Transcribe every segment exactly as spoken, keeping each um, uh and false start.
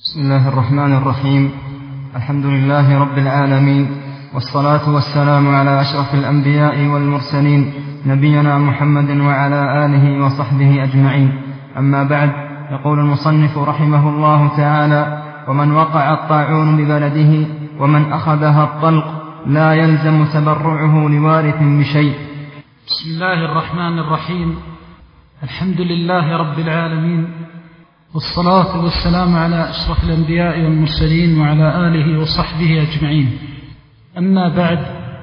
بسم الله الرحمن الرحيم. الحمد لله رب العالمين، والصلاة والسلام على أشرف الأنبياء والمرسلين، نبينا محمد وعلى آله وصحبه أجمعين. أما بعد، يقول المصنف رحمه الله تعالى: ومن وقع الطاعون ببلده ومن أخذها الطلق لا يلزم تبرعه لوارث بشيء. بسم الله الرحمن الرحيم. الحمد لله رب العالمين، والصلاة والسلام على أشرف الأنبياء والمرسلين وعلى آله وصحبه أجمعين. أما بعد،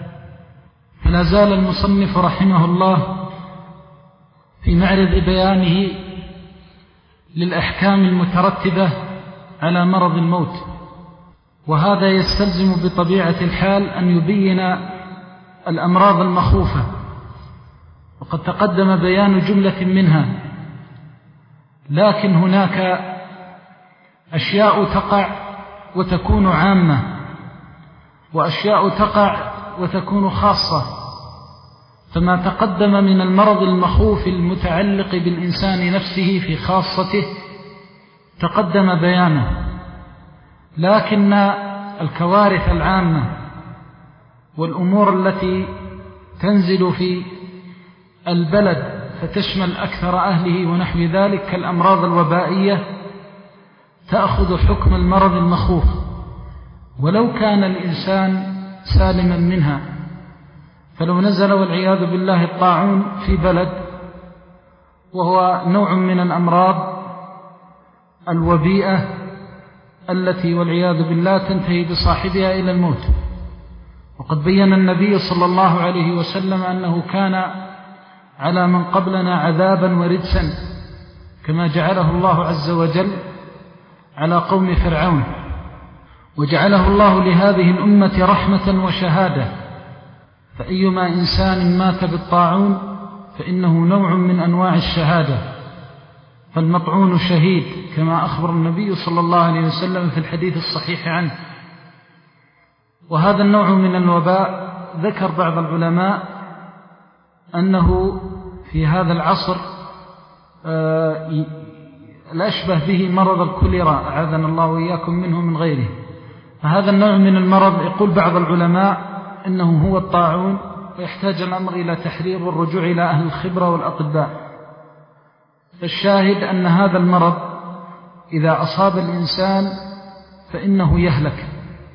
فلا زال المصنف رحمه الله في معرض بيانه للأحكام المترتبة على مرض الموت، وهذا يستلزم بطبيعة الحال أن يبين الأمراض المخوفة، وقد تقدم بيان جملة منها، لكن هناك أشياء تقع وتكون عامة، وأشياء تقع وتكون خاصة. فما تقدم من المرض المخوف المتعلق بالإنسان نفسه في خاصته تقدم بيانه، لكن الكوارث العامة والأمور التي تنزل في البلد فتشمل أكثر أهله ونحو ذلك كالأمراض الوبائية تأخذ حكم المرض المخوف، ولو كان الإنسان سالما منها. فلو نزل والعياذ بالله الطاعون في بلد، وهو نوع من الأمراض الوبيئة التي والعياذ بالله تنتهي بصاحبها إلى الموت، وقد بين النبي صلى الله عليه وسلم أنه كان على من قبلنا عذابا ورجسا كما جعله الله عز وجل على قوم فرعون، وجعله الله لهذه الأمة رحمة وشهادة. فأيما إنسان مات بالطاعون فإنه نوع من أنواع الشهادة، فالمطعون شهيد كما أخبر النبي صلى الله عليه وسلم في الحديث الصحيح عنه. وهذا النوع من الوباء ذكر بعض العلماء أنه في هذا العصر الأشبه به مرض الكوليرا، أعاذنا الله وإياكم منه من غيره. فهذا النوع من المرض يقول بعض العلماء إنه هو الطاعون، ويحتاج الأمر إلى تحرير والرجوع إلى أهل الخبرة والأطباء. فالشاهد أن هذا المرض إذا أصاب الإنسان فإنه يهلك،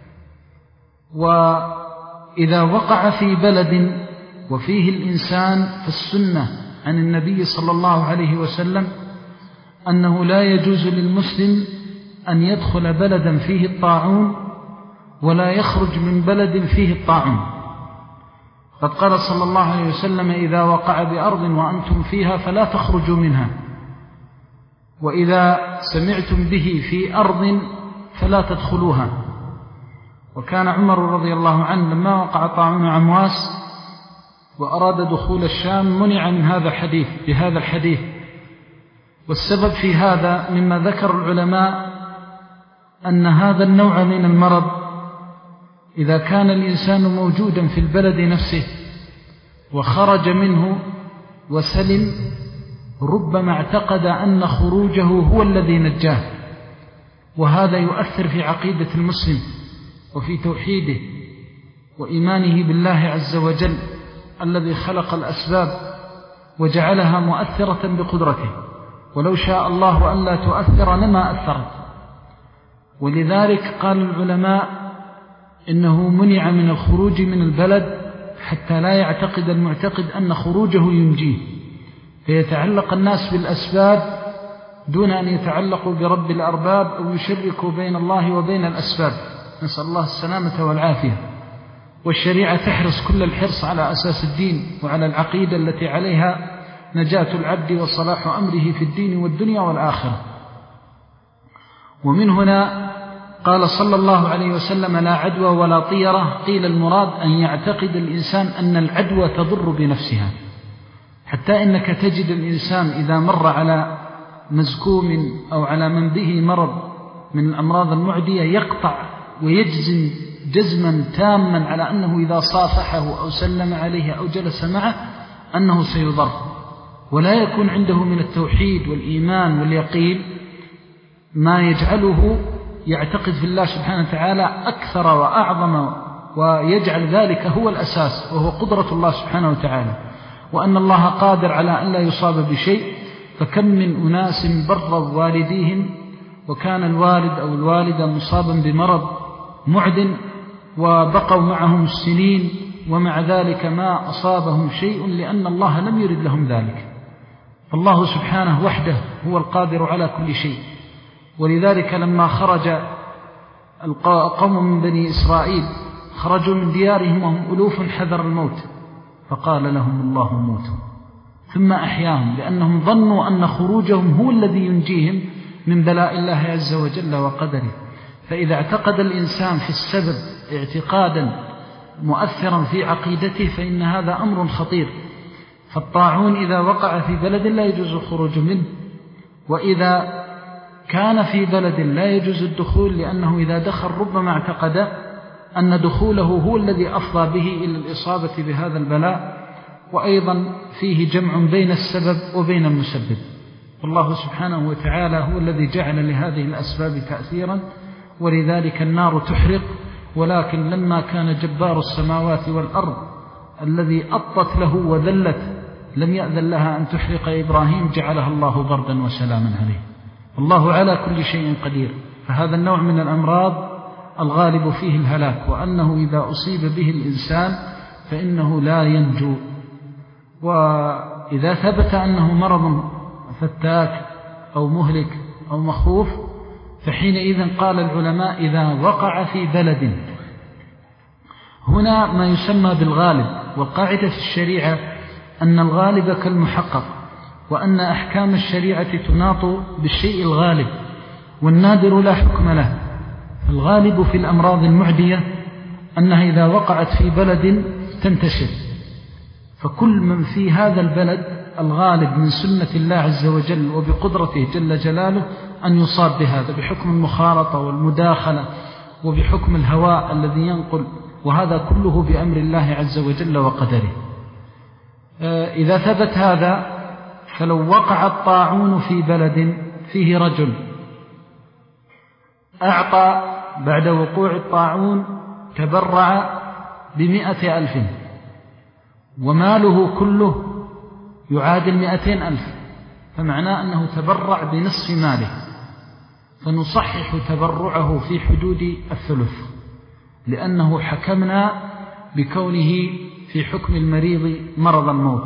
وإذا وقع في بلد وفيه الإنسان فالسنة عن النبي صلى الله عليه وسلم أنه لا يجوز للمسلم أن يدخل بلدا فيه الطاعون ولا يخرج من بلد فيه الطاعون. قد قال صلى الله عليه وسلم: إذا وقع بأرض وأنتم فيها فلا تخرجوا منها، وإذا سمعتم به في أرض فلا تدخلوها. وكان عمر رضي الله عنه لما وقع طاعون عمواس وأراد دخول الشام منع من هذا الحديث بهذا الحديث. والسبب في هذا مما ذكر العلماء أن هذا النوع من المرض إذا كان الإنسان موجودا في البلد نفسه وخرج منه وسلم، ربما اعتقد أن خروجه هو الذي نجاه، وهذا يؤثر في عقيدة المسلم وفي توحيده وإيمانه بالله عز وجل الذي خلق الأسباب وجعلها مؤثرة بقدرته، ولو شاء الله أن لا تؤثر لما أثرت. ولذلك قال العلماء إنه منع من الخروج من البلد حتى لا يعتقد المعتقد أن خروجه ينجيه، فيتعلق الناس بالأسباب دون أن يتعلقوا برب الأرباب أو يشركوا بين الله وبين الأسباب، نسأل الله السلامة والعافية. والشريعة تحرص كل الحرص على أساس الدين وعلى العقيدة التي عليها نجاة العبد وصلاح أمره في الدين والدنيا والآخرة. ومن هنا قال صلى الله عليه وسلم: لا عدوى ولا طيرة. قيل المراد أن يعتقد الإنسان أن العدوى تضر بنفسها، حتى إنك تجد الإنسان إذا مر على مزكوم أو على من به مرض من الأمراض المعدية يقطع ويجزم جزما تاما على أنه إذا صافحه أو سلم عليه أو جلس معه أنه سيضر، ولا يكون عنده من التوحيد والإيمان واليقين ما يجعله يعتقد في الله سبحانه وتعالى أكثر وأعظم، ويجعل ذلك هو الأساس، وهو قدرة الله سبحانه وتعالى، وأن الله قادر على أن لا يصاب بشيء. فكم من أناس بروا والديهم وكان الوالد أو الوالدة مصابا بمرض معد وبقوا معهم السنين ومع ذلك ما أصابهم شيء، لأن الله لم يرد لهم ذلك. فالله سبحانه وحده هو القادر على كل شيء. ولذلك لما خرج القوم من بني إسرائيل خرجوا من ديارهم وهم ألوف حذر الموت، فقال لهم الله موتوا ثم أحياهم، لأنهم ظنوا أن خروجهم هو الذي ينجيهم من بلاء الله عز وجل وقدره. فإذا اعتقد الإنسان في السبب اعتقادا مؤثرا في عقيدته فإن هذا أمر خطير. فالطاعون إذا وقع في بلد لا يجوز الخروج منه، وإذا كان في بلد لا يجوز الدخول، لأنه إذا دخل ربما اعتقد أن دخوله هو الذي أفضى به إلى الإصابة بهذا البلاء. وأيضا فيه جمع بين السبب وبين المسبب، والله سبحانه وتعالى هو الذي جعل لهذه الأسباب تأثيرا، ولذلك النار تحرق. ولكن لما كان جبار السماوات والأرض الذي أطت له وذلت لم يأذن لها أن تحرق إبراهيم، جعلها الله بردا وسلاما عليه. الله على كل شيء قدير. فهذا النوع من الأمراض الغالب فيه الهلاك، وأنه إذا أصيب به الإنسان فإنه لا ينجو. وإذا ثبت أنه مرض فتاك أو مهلك أو مخوف فحينئذ قال العلماء إذا وقع في بلد، هنا ما يسمى بالغالب. والقاعدة في الشريعة أن الغالب كالمحقق، وأن أحكام الشريعة تناط بالشيء الغالب، والنادر لا حكم له. الغالب في الأمراض المعدية أنها إذا وقعت في بلد تنتشر، فكل من في هذا البلد الغالب من سنة الله عز وجل وبقدرته جل جلاله أن يصاب بهذا بحكم المخالطة والمداخلة وبحكم الهواء الذي ينقل، وهذا كله بأمر الله عز وجل وقدره. إذا ثبت هذا فلو وقع الطاعون في بلد فيه رجل أعطى بعد وقوع الطاعون تبرع بمئة ألف وماله كله يعادل مئتين ألف، فمعناه أنه تبرع بنصف ماله، فنصحح تبرعه في حدود الثلث، لأنه حكمنا بكونه في حكم المريض مرض الموت.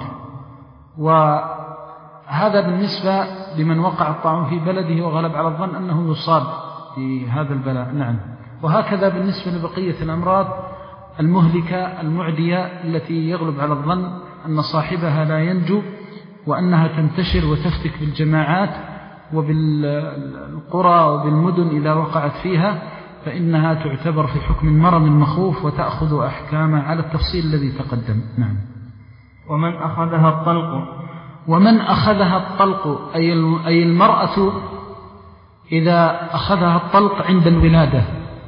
وهذا بالنسبة لمن وقع الطاعون في بلده وغلب على الظن أنه يصاب في هذا البلاء. نعم. وهكذا بالنسبة لبقية الأمراض المهلكة المعدية التي يغلب على الظن أن صاحبها لا ينجو، وأنها تنتشر وتفتك بالجماعات وبالقرى وبالمدن إذا وقعت فيها، فإنها تعتبر في حكم المرض المخوف وتأخذ أحكامه على التفصيل الذي تقدم. نعم. ومن أخذها الطلق ومن أخذها الطلق أي المرأة إذا أخذها الطلق عند الولادة،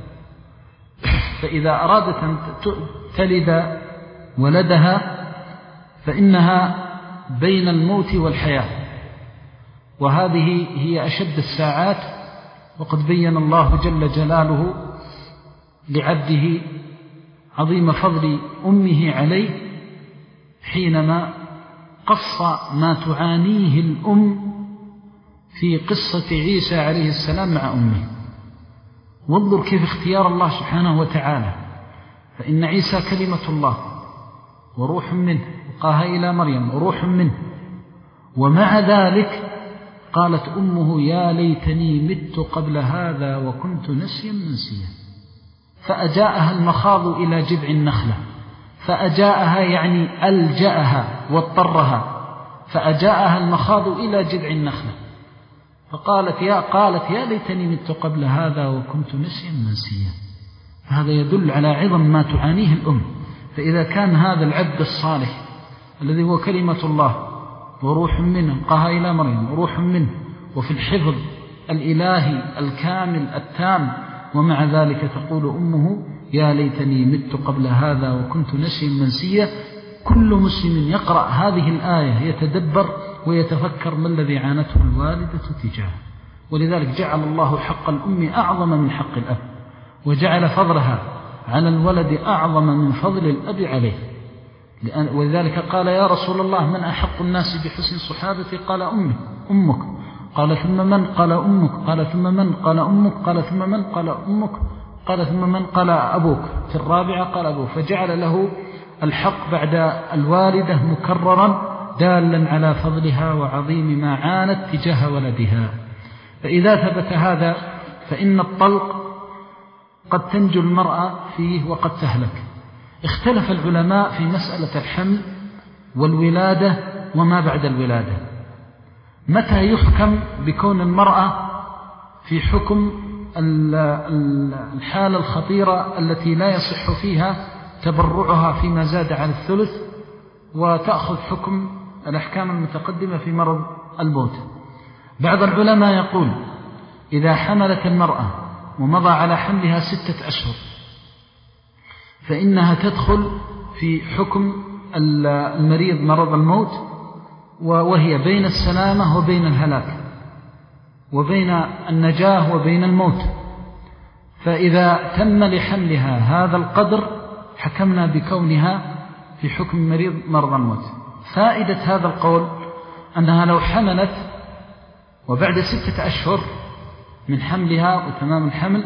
فإذا أرادت أن تلد ولدها فإنها بين الموت والحياة، وهذه هي أشد الساعات. وقد بين الله جل جلاله لعبده عظيم فضل أمه عليه حينما قص ما تعانيه الأم في قصة عيسى عليه السلام مع أمه. وانظر كيف اختيار الله سبحانه وتعالى، فإن عيسى كلمة الله وروح منه، وقاها إلى مريم وروح منه، ومع ذلك قالت أمه يا ليتني مت قبل هذا وكنت نسيا منسيا. فأجاءها المخاض إلى جذع النخلة، فأجاءها يعني ألجأها واضطرها، فأجاءها المخاض إلى جذع النخلة فقالت يا قالت يا ليتني مت قبل هذا وكنت نسيا منسيا. هذا يدل على عظم ما تعانيه الأم. فإذا كان هذا العبد الصالح الذي هو كلمة الله وروح منه، قاها إلى مريم وروح منه، وفي الحفظ الإلهي الكامل التام، ومع ذلك تقول أمه يا ليتني مت قبل هذا وكنت نسيا منسيا. كل مسلم يقرأ هذه الآية يتدبر ويتفكر ما الذي عانته الوالدة تجاهه. ولذلك جعل الله حق الأم أعظم من حق الأب، وجعل فضلها على الولد أعظم من فضل الأب عليه. ولذلك قال يا رسول الله من أحق الناس بحسن صحابتي؟ قال أمك أمك قال ثم من؟ قال أمك قال ثم من؟ قال أمك قال ثم من؟ قال أمك قال ثم من؟ قال أبوك. في الرابعة قال أبوك، فجعل له الحق بعد الوالدة مكررا دالا على فضلها وعظيم ما عانت تجاه ولدها. فإذا ثبت هذا فإن الطلق قد تنجو المرأة فيه وقد تهلك. اختلف العلماء في مسألة الحمل والولادة وما بعد الولادة، متى يحكم بكون المرأة في حكم الحالة الخطيرة التي لا يصح فيها تبرعها فيما زاد عن الثلث، وتأخذ حكم الأحكام المتقدمة في مرض الموت. بعض العلماء يقول إذا حملت المرأة ومضى على حملها ستة أشهر فإنها تدخل في حكم المريض مرض الموت، وهي بين السلامة وبين الهلاك، وبين النجاة وبين الموت. فإذا تم لحملها هذا القدر حكمنا بكونها في حكم مريض مرض الموت. فائدة هذا القول أنها لو حملت وبعد ستة أشهر من حملها وتمام الحمل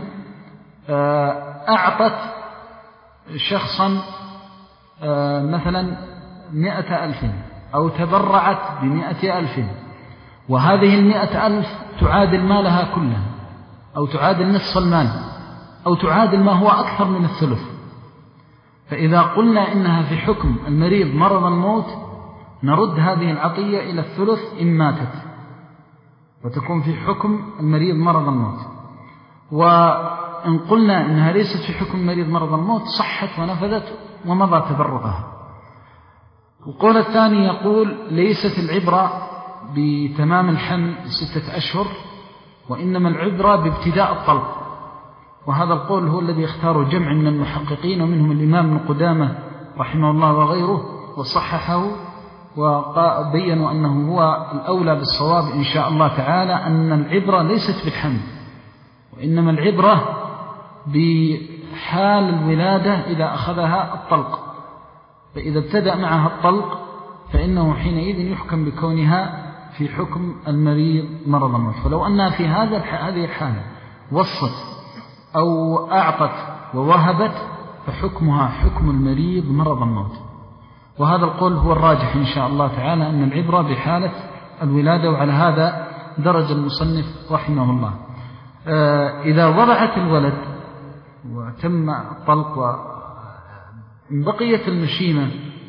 أعطت شخصا مثلا مئة ألف أو تبرعت بمئة ألف، وهذه المئة ألف تعادل مالها كلها أو تعادل نصف المال أو تعادل ما هو أكثر من الثلث، فإذا قلنا إنها في حكم المريض مرض الموت نرد هذه العطية إلى الثلث إن ماتت، وتكون في حكم المريض مرض الموت. وإن قلنا إنها ليست في حكم مريض مرض الموت صحت ونفذت ومضى تبرعها. القول الثاني يقول ليست العبرة بتمام الحمل ستة أشهر، وإنما العبرة بابتداء الطلق، وهذا القول هو الذي اختاره جمع من المحققين ومنهم الإمام ابن قدامة رحمه الله وغيره، وصححه وبينوا أنه هو الأولى بالصواب إن شاء الله تعالى، أن العبرة ليست بالحمل، وإنما العبرة بحال الولادة إذا أخذها الطلق. فإذا ابتدأ معها الطلق فإنه حينئذ يحكم بكونها في حكم المريض مرض الموت. فلو أنها في هذا هذه الحالة وصت أو أعطت ووهبت فحكمها حكم المريض مرض الموت. وهذا القول هو الراجح إن شاء الله تعالى، أن العبرة بحالة الولادة، وعلى هذا درج المصنف رحمه الله. إذا وضعت الولد وتم الطلق وإن بقيت المشيمة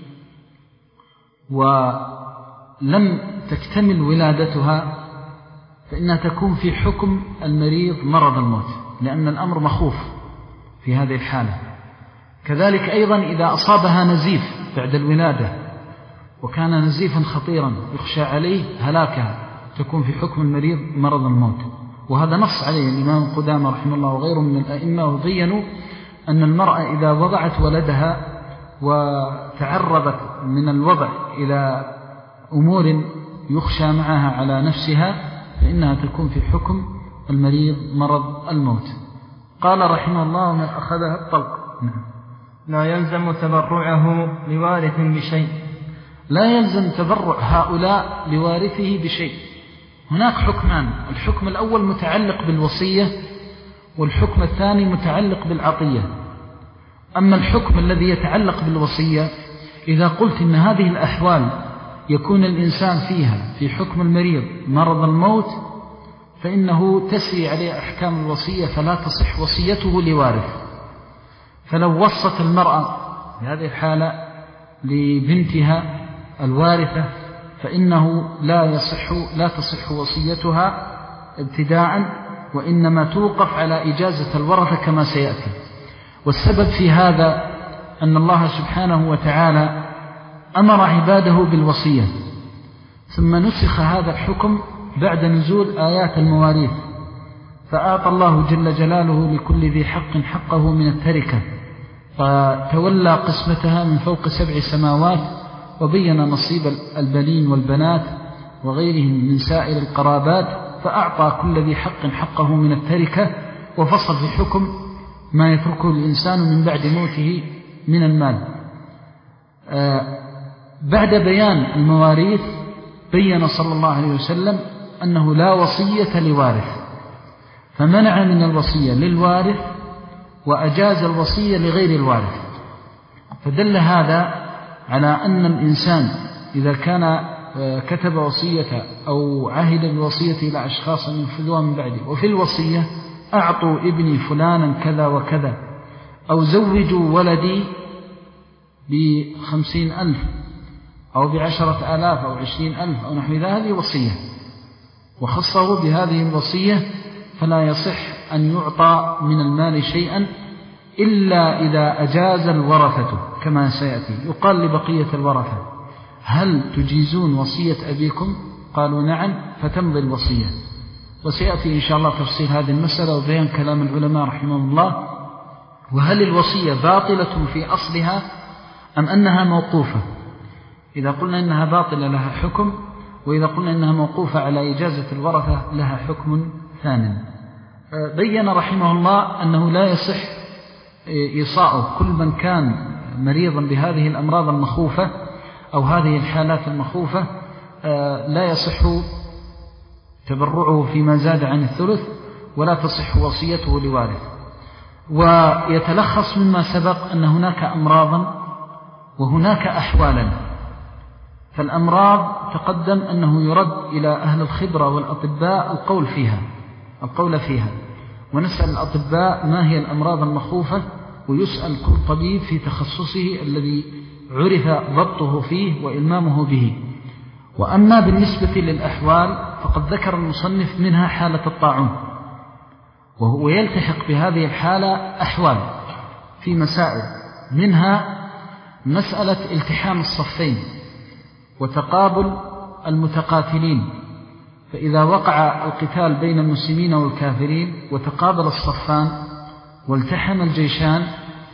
ولم تكتمل ولادتها فإنها تكون في حكم المريض مرض الموت، لأن الأمر مخوف في هذه الحالة. كذلك أيضا إذا أصابها نزيف بعد الولادة وكان نزيفا خطيرا يخشى عليه هلاكها تكون في حكم المريض مرض الموت، وهذا نص عليه الإمام قدامة رحمه الله وغيره من الأئمة، وبينوا أن المرأة إذا وضعت ولدها وتعرضت من الوضع إلى أمور يخشى معها على نفسها فإنها تكون في حكم المريض مرض الموت. قال رحمه الله من أخذها الطلق لا يلزم تبرعه لوارث بشيء. لا يلزم تبرع هؤلاء لوارثه بشيء. هناك حكمان، الحكم الأول متعلق بالوصية، والحكم الثاني متعلق بالعطية. أما الحكم الذي يتعلق بالوصية إذا قلت إن هذه الأحوال يكون الإنسان فيها في حكم المريض مرض الموت فإنه تسري عليه أحكام الوصية فلا تصح وصيته لوارث. فلو وصت المرأة في هذه الحالة لبنتها الوارثة فإنه لا يصح لا تصح وصيتها ابتداء، وإنما توقف على إجازة الورثة كما سيأتي. والسبب في هذا أن الله سبحانه وتعالى أمر عباده بالوصية، ثم نسخ هذا الحكم بعد نزول آيات المواريث، فأعطى الله جل جلاله لكل ذي حق حقه من التركة، فتولى قسمتها من فوق سبع سماوات، وبين نصيب البنين والبنات وغيرهم من سائر القرابات فأعطى كل ذي حق حقه من التركة، وفصل في حكم ما يتركه الإنسان من بعد موته من المال. بعد بيان المواريث بين صلى الله عليه وسلم أنه لا وصية لوارث، فمنع من الوصية للوارث وأجاز الوصية لغير الوارث. فدل هذا على أن الإنسان إذا كان كتب وصية أو عهد الوصية إلى أشخاص ينفذوها من بعده، وفي الوصية أعطوا ابني فلانا كذا وكذا، أو زوجوا ولدي بخمسين ألف أو بعشرة آلاف أو عشرين ألف أو نحو ذلك، هذه وصية وخصه بهذه الوصية، فلا يصح أن يعطى من المال شيئا إلا إذا أجاز الورثة كما سيأتي. يقال لبقية الورثة: هل تجيزون وصية أبيكم؟ قالوا نعم، فتمضي الوصية. وسيأتي إن شاء الله تفصيل هذه المسألة وبيان كلام العلماء رحمهم الله. وهل الوصية باطلة في أصلها أم أنها موقوفة؟ إذا قلنا إنها باطلة لها حكم، وإذا قلنا إنها موقوفة على إجازة الورثة لها حكم ثانٍ. بين رحمه الله أنه لا يصح إيصاء كل من كان مريضا بهذه الأمراض المخوفة أو هذه الحالات المخوفة، لا يصح تبرعه فيما زاد عن الثلث، ولا تصح وصيته لوارث. ويتلخص مما سبق أن هناك أمراضا وهناك أحوالا. فالأمراض تقدم أنه يرد إلى أهل الخبرة والأطباء القول فيها القول فيها ونسأل الأطباء ما هي الأمراض المخوفة، ويسأل كل طبيب في تخصصه الذي عرف ضبطه فيه وإلمامه به. وأما بالنسبة للأحوال فقد ذكر المصنف منها حالة الطاعون، وهو يلتحق بهذه الحالة أحوال في مسائل، منها مسألة التحام الصفين وتقابل المتقاتلين. فإذا وقع القتال بين المسلمين والكافرين وتقابل الصفان والتحم الجيشان،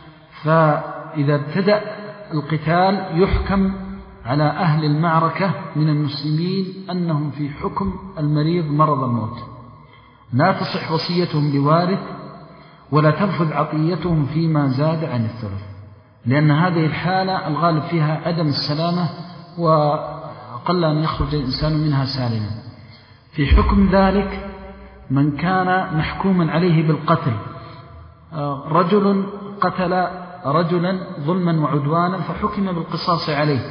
فإذا ابتدأ القتال يحكم على أهل المعركة من المسلمين أنهم في حكم المريض مرض الموت، لا تصح وصيتهم لوارث ولا تنفذ عطيتهم فيما زاد عن الثلث، لأن هذه الحالة الغالب فيها عدم السلامة وقل أن يخرج الإنسان منها سالما. في حكم ذلك من كان محكوما عليه بالقتل، رجل قتل رجلا ظلما وعدوانا فحكم بالقصاص عليه،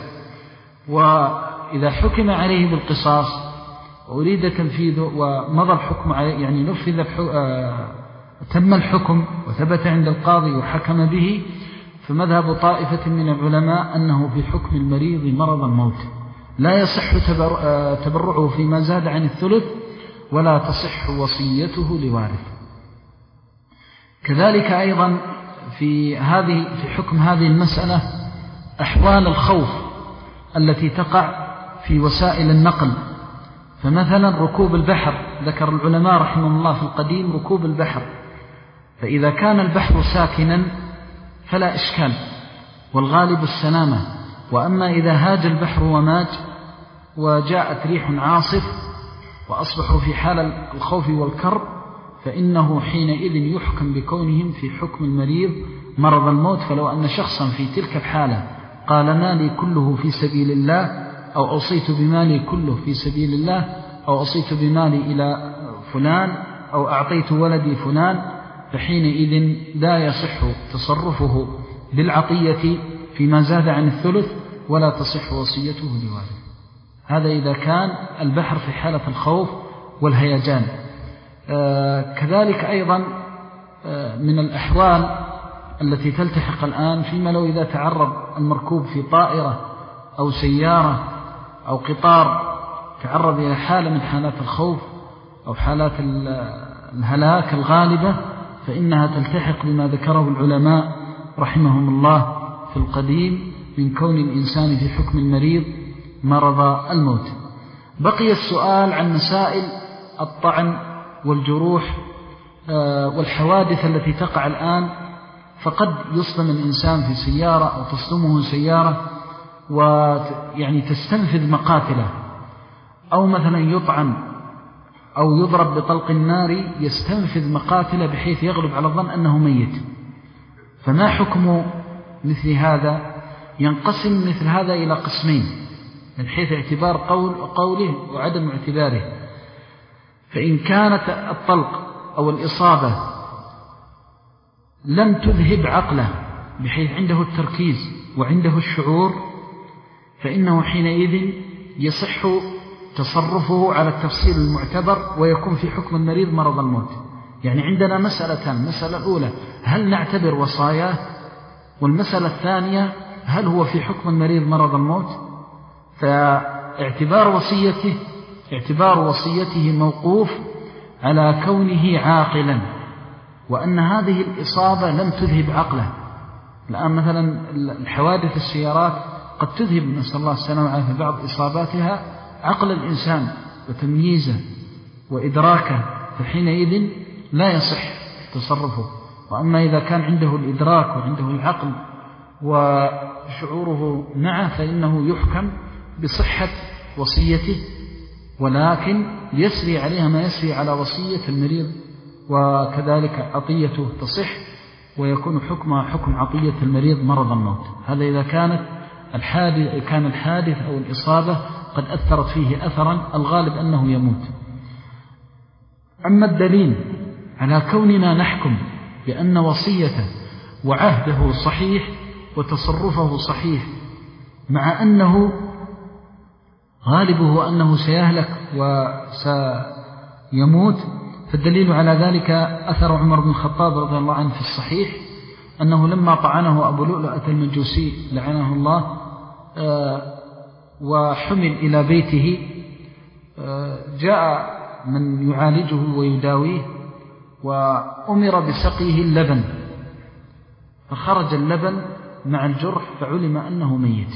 وإذا حكم عليه بالقصاص وأريد تنفيذه ومضى الحكم عليه، يعني نفذ تم الحكم وثبت عند القاضي وحكم به، فمذهب طائفة من العلماء أنه في حكم المريض مرض الموت، لا يصح تبرعه فيما زاد عن الثلث ولا تصح وصيته لوارث. كذلك أيضا في هذه في حكم هذه المسألة أحوال الخوف التي تقع في وسائل النقل. فمثلا ركوب البحر، ذكر العلماء رحمهم الله في القديم ركوب البحر، فإذا كان البحر ساكنا فلا إشكال والغالب السلامة. وأما إذا هاج البحر وماج وجاءت ريح عاصف وأصبحوا في حال الخوف والكرب، فإنه حينئذ يحكم بكونهم في حكم المريض مرض الموت. فلو أن شخصا في تلك الحالة قال مالي كله في سبيل الله، أو أوصيت بمالي كله في سبيل الله، أو أوصيت بمالي إلى فلان، أو أعطيت ولدي فلان، فحينئذ لا يصح تصرفه بالعطية فيما زاد عن الثلث ولا تصح وصيته لوارث. هذا إذا كان البحر في حالة الخوف والهيجان. آه كذلك أيضا آه من الأحوال التي تلتحق الآن، فيما لو إذا تعرض المركوب في طائرة أو سيارة أو قطار تعرض إلى حالة من حالات الخوف أو حالات الهلاك الغالبة، فإنها تلتحق بما ذكره العلماء رحمهم الله في القديم من كون الإنسان في حكم المريض مرض الموت. بقي السؤال عن مسائل الطعن والجروح والحوادث التي تقع الآن. فقد يصدم الإنسان في سيارة أو تصدمه سيارة ويعني تستنفذ مقاتله، أو مثلا يطعن أو يضرب بطلق النار يستنفذ مقاتله بحيث يغلب على الظن أنه ميت. فما حكم مثل هذا؟ ينقسم مثل هذا إلى قسمين من حيث اعتبار قول قوله وعدم اعتباره. فإن كانت الطلق أو الإصابة لم تذهب عقله بحيث عنده التركيز وعنده الشعور، فإنه حينئذ يصح تصرفه على التفصيل المعتبر ويكون في حكم المريض مرض الموت. يعني عندنا مسألتان: المسألة الأولى هل نعتبر وصاياه، والمسألة الثانية هل هو في حكم المريض مرض الموت. فاعتبار وصيته اعتبار وصيته موقوف على كونه عاقلا، وأن هذه الإصابة لم تذهب عقله. الآن مثلا الحوادث السيارات قد تذهب، نسأل الله السلامة والعافية، بعض إصاباتها عقل الإنسان وتمييزه وإدراكه، فحينئذ لا يصح تصرفه. وأما إذا كان عنده الإدراك وعنده العقل وشعوره معه فإنه يحكم بصحة وصيته، ولكن يسري عليها ما يسري على وصية المريض، وكذلك عطيته تصح ويكون حكمها حكم عطية المريض مرض الموت. هذا إذا كانت الحادث كان الحادث أو الإصابة قد أثرت فيه أثرا الغالب أنه يموت. أما الدليل على كوننا نحكم بأن وصيته وعهده صحيح وتصرفه صحيح مع أنه غالبه أنه سيهلك وسيموت، فالدليل على ذلك أثر عمر بن الخطاب رضي الله عنه في الصحيح أنه لما طعنه أبو لؤلؤة المجوسي لعنه الله وحمل إلى بيته، جاء من يعالجه ويداويه وأمر بسقيه اللبن، فخرج اللبن مع الجرح فعلم أنه ميت.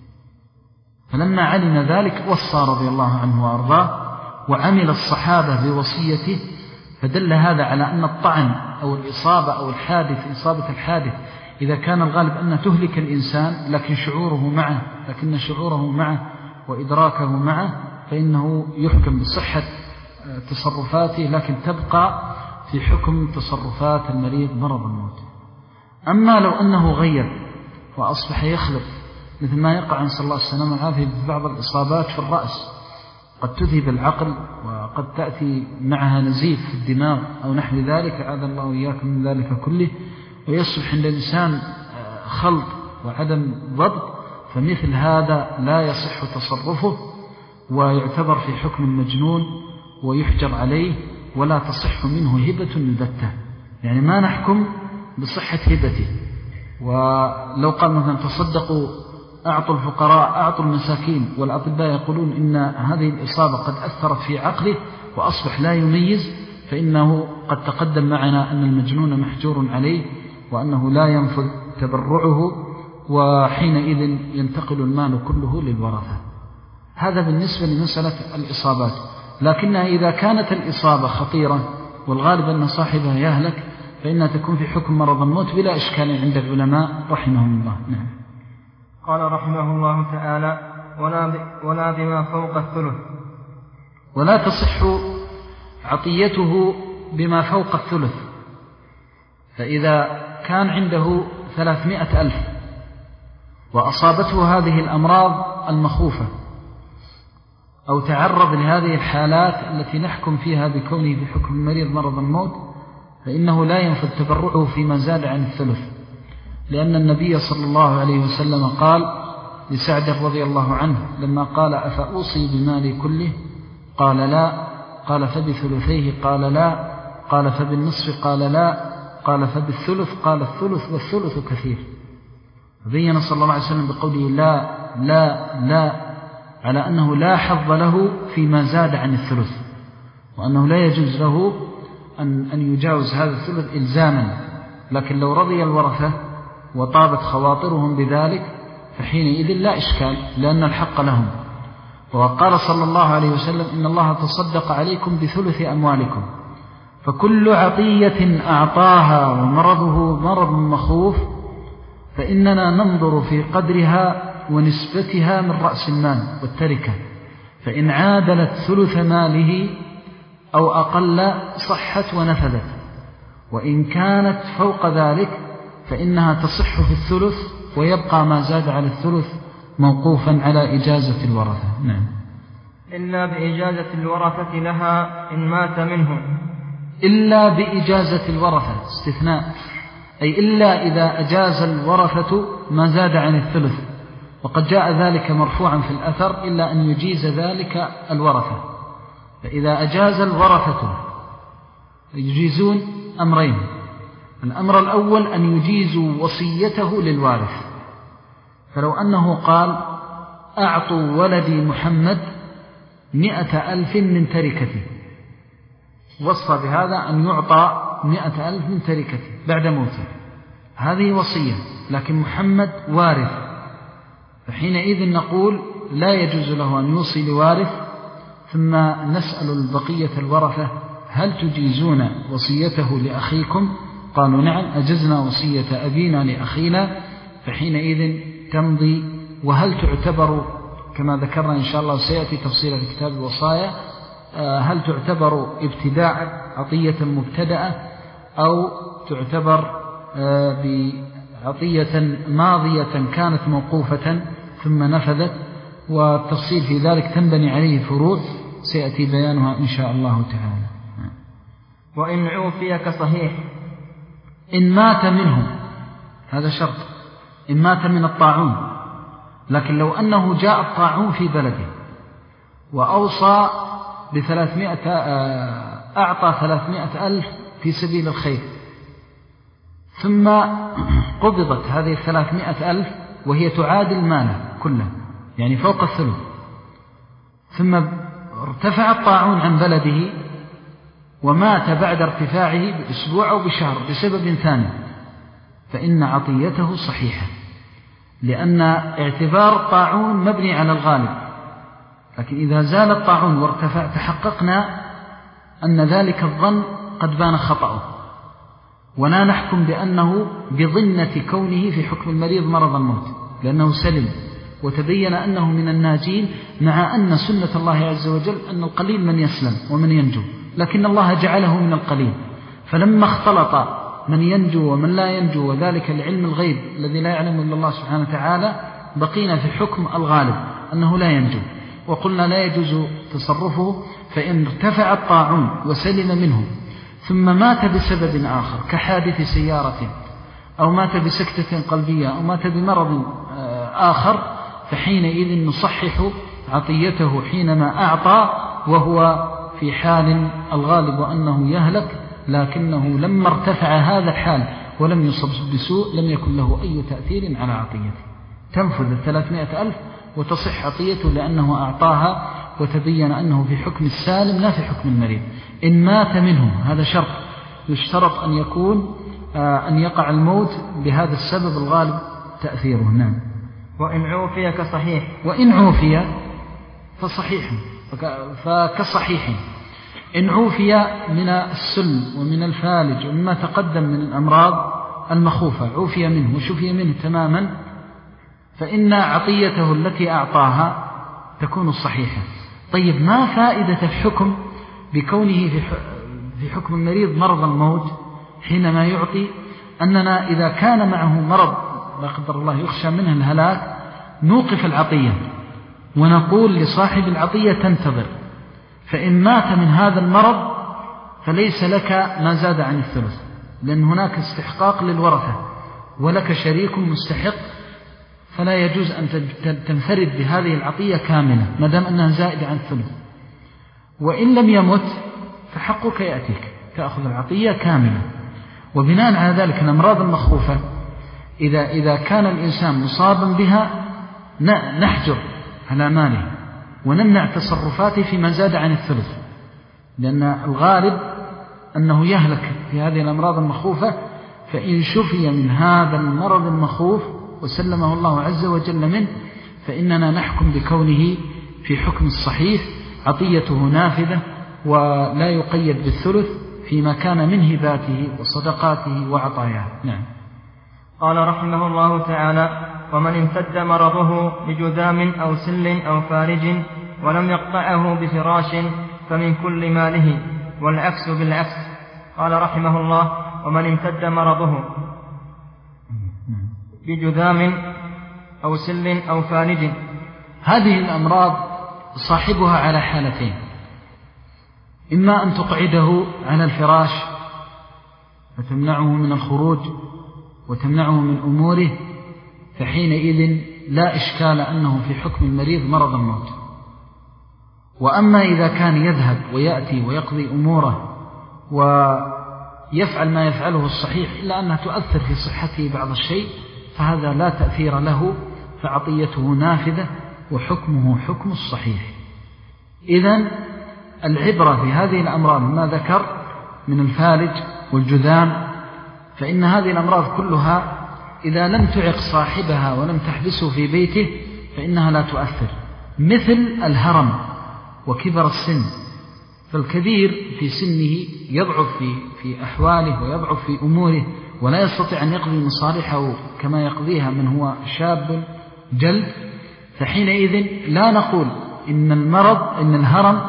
فلما علم ذلك وصى رضي الله عنه وأرضاه، وعمل الصحابة بوصيته، فدل هذا على أن الطعن أو الإصابة أو الحادث إصابة الحادث إذا كان الغالب أن تهلك الإنسان لكن شعوره معه لكن شعوره معه وإدراكه معه، فإنه يحكم بصحة تصرفاته، لكن تبقى في حكم تصرفات المريض مرض الموت. أما لو أنه غير وأصبح يخلط، مثل ما يقع نسأل الله السلامة والعافية في بعض الإصابات في الرأس قد تذهب العقل وقد تأتي معها نزيف في الدماغ أو نحو ذلك، أعاذ الله وإياكم من ذلك كله، ويصبح عند الإنسان خلط وعدم ضبط، فمثل هذا لا يصح تصرفه ويعتبر في حكم المجنون ويحجر عليه، ولا تصح منه هبة البتة. يعني ما نحكم بصحة هبته. ولو قال مثلا تصدقوا أعطوا الفقراء أعطوا المساكين، والأطباء يقولون إن هذه الإصابة قد أثرت في عقله وأصبح لا يميز، فإنه قد تقدم معنا أن المجنون محجور عليه وأنه لا ينفذ تبرعه، وحينئذ ينتقل المال كله للورثة. هذا بالنسبة لمسألة الإصابات. لكنها إذا كانت الإصابة خطيرة والغالب أن صاحبها يهلك فإنها تكون في حكم مرض الموت بلا إشكال عند العلماء رحمهم الله. نعم. قال رحمه الله تعالى: ولا, ولا بما فوق الثلث. ولا تصح عطيته بما فوق الثلث. فإذا كان عنده ثلاثمائة ألف وأصابته هذه الأمراض المخوفة أو تعرض لهذه الحالات التي نحكم فيها بكونه في حكم المريض مرض الموت، فإنه لا ينفذ تبرعه فيما زاد عن الثلث، لأن النبي صلى الله عليه وسلم قال لسعد رضي الله عنه لما قال: أفأوصي بمالي كله؟ قال: لا. قال: فبثلثيه؟ قال: لا. قال: فبالنصف؟ قال: لا. قال: فبالثلث؟ قال: الثلث والثلث كثير. بين صلى الله عليه وسلم بقوله لا لا لا على أنه لا حظ له فيما زاد عن الثلث، وأنه لا يجوز له أن, أن يجاوز هذا الثلث إلزاما. لكن لو رضي الورثة وطابت خواطرهم بذلك فحينئذ لا إشكال، لأن الحق لهم. وقال صلى الله عليه وسلم: إن الله تصدق عليكم بثلث أموالكم، فكل عطية أعطاها ومرضه مرض مخوف فإننا ننظر في قدرها ونسبتها من رأس المال والتركة، فإن عادلت ثلث ماله أو أقل صحت ونفذت، وإن كانت فوق ذلك فإنها تصح في الثلث، ويبقى ما زاد على الثلث موقوفا على إجازة الورثة. نعم. إلا بإجازة الورثة لها إن مات منهم. إلا بإجازة الورثة استثناء، أي إلا إذا أجاز الورثة ما زاد عن الثلث، وقد جاء ذلك مرفوعا في الأثر إلا أن يجيز ذلك الورثة. فإذا أجاز الورثة يجيزون أمرين: الأمر الأول أن يجيزوا وصيته للوارث، فلو أنه قال أعطوا ولدي محمد مئة ألف من تركتي، وصى بهذا أن يعطى مئة ألف من تركتي بعد موته، هذه وصية، لكن محمد وارث، فحينئذ نقول لا يجوز له أن يوصي لوارث، ثم نسأل البقية الورثة هل تجيزون وصيته لأخيكم؟ قالوا نعم، أجزنا وصية أبينا لأخينا، فحينئذ تمضي. وهل تعتبر كما ذكرنا إن شاء الله سيأتي تفصيل في كتاب الوصايا، هل تعتبر ابتداء عطية مبتدأة أو تعتبر بعطية ماضية كانت موقوفة ثم نفذت؟ والتفصيل في ذلك تنبني عليه فروع سيأتي بيانها إن شاء الله تعالى. وإن عوفي كصحيح. إن مات منهم، هذا شرط، إن مات من الطاعون، لكن لو أنه جاء الطاعون في بلده وأوصى بثلاثمائة، أعطى ثلاثمائة ألف في سبيل الخير، ثم قبضت هذه الثلاثمائة ألف وهي تعادل ماله كله، يعني فوق الثلث، ثم ارتفع الطاعون عن بلده ومات بعد ارتفاعه بأسبوع أو بشهر بسبب ثاني، فإن عطيته صحيحة، لأن اعتبار الطاعون مبني على الغالب، لكن إذا زال الطاعون وارتفع تحققنا أن ذلك الظن قد بان خطأه، ولا نحكم بأنه بظنة كونه في حكم المريض مرض الموت، لأنه سلم وتبين أنه من الناجين، مع أن سنة الله عز وجل أن القليل من يسلم ومن ينجو، لكن الله جعله من القليل، فلما اختلط من ينجو ومن لا ينجو، وذلك لعلم الغيب الذي لا يعلم إلا الله سبحانه وتعالى، بقينا في حكم الغالب أنه لا ينجو، وقلنا لا يجوز تصرفه. فإن ارتفع الطاعون وسلم منه ثم مات بسبب آخر كحادث سيارة أو مات بسكتة قلبية أو مات بمرض آخر، فحينئذ نصحح عطيته حينما أعطى وهو في حال الغالب أنه يهلك، لكنه لما ارتفع هذا الحال ولم يصب بسوء لم يكن له أي تأثير على عطيته، تنفذ الثلاثمائة ألف وتصح عطيته لأنه أعطاها وتبين أنه في حكم السالم لا في حكم المريض. إن مات منهم، هذا شرط، يشترط أن يكون آه أن يقع الموت بهذا السبب الغالب تأثيره. نعم. وإن عوفي كصحيح. وإن عوفي فصحيح فكصحيح. إن عوفي من السلم ومن الفالج ومما تقدم من الأمراض المخوفة، عوفي منه وشفي منه تماما، فإن عطيته التي أعطاها تكون صحيحة. طيب، ما فائدة الحكم بكونه في حكم المريض مرض الموت حينما يعطي؟ أننا إذا كان معه مرض لا قدر الله يخشى منه الهلاك نوقف العطية ونقول لصاحب العطية تنتظر، فإن مات من هذا المرض فليس لك ما زاد عن الثلث، لأن هناك استحقاق للورثة ولك شريك مستحق، فلا يجوز أن تنفرد بهذه العطية كاملة ما دام أنها زائدة عن الثلث. وإن لم يمت فحقك يأتيك تأخذ العطية كاملة. وبناء على ذلك الأمراض المخوفة إذا, إذا كان الإنسان مصابا بها نحجر على ماله ونمنع تصرفاته فيما زاد عن الثلث، لأن الغالب أنه يهلك في هذه الأمراض المخوفة، فإن شفي من هذا المرض المخوف وسلمه الله عز وجل منه فإننا نحكم بكونه في حكم الصحيح، عطيته نافذة ولا يقيد بالثلث فيما كان من هباته وصدقاته وعطاياه. نعم. قال رحمه الله تعالى: ومن امتد مرضه بجذام أو سل أو فارج ولم يقطعه بفراش فمن كل ماله والعكس بالعكس. قال رحمه الله: ومن امتد مرضه بجذام أو سل أو فالج. هذه الأمراض صاحبها على حالتين: إما أن تقعده على الفراش فتمنعه من الخروج وتمنعه من أموره، فحينئذ لا إشكال أنه في حكم المريض مرض الموت. وأما إذا كان يذهب ويأتي ويقضي أموره ويفعل ما يفعله الصحيح إلا أنها تؤثر في صحته بعض الشيء، فهذا لا تأثير له، فعطيته نافذة وحكمه حكم الصحيح. إذن العبرة في هذه الأمراض ما ذكر من الفالج والجذام، فإن هذه الأمراض كلها إذا لم تعق صاحبها ولم تحبسه في بيته فإنها لا تؤثر، مثل الهرم وكبر السن. فالكبير في سنه يضعف في, في أحواله ويضعف في أموره ولا يستطيع أن يقضي مصالحه كما يقضيها من هو شاب جلد، فحينئذ لا نقول إن المرض إن الهرم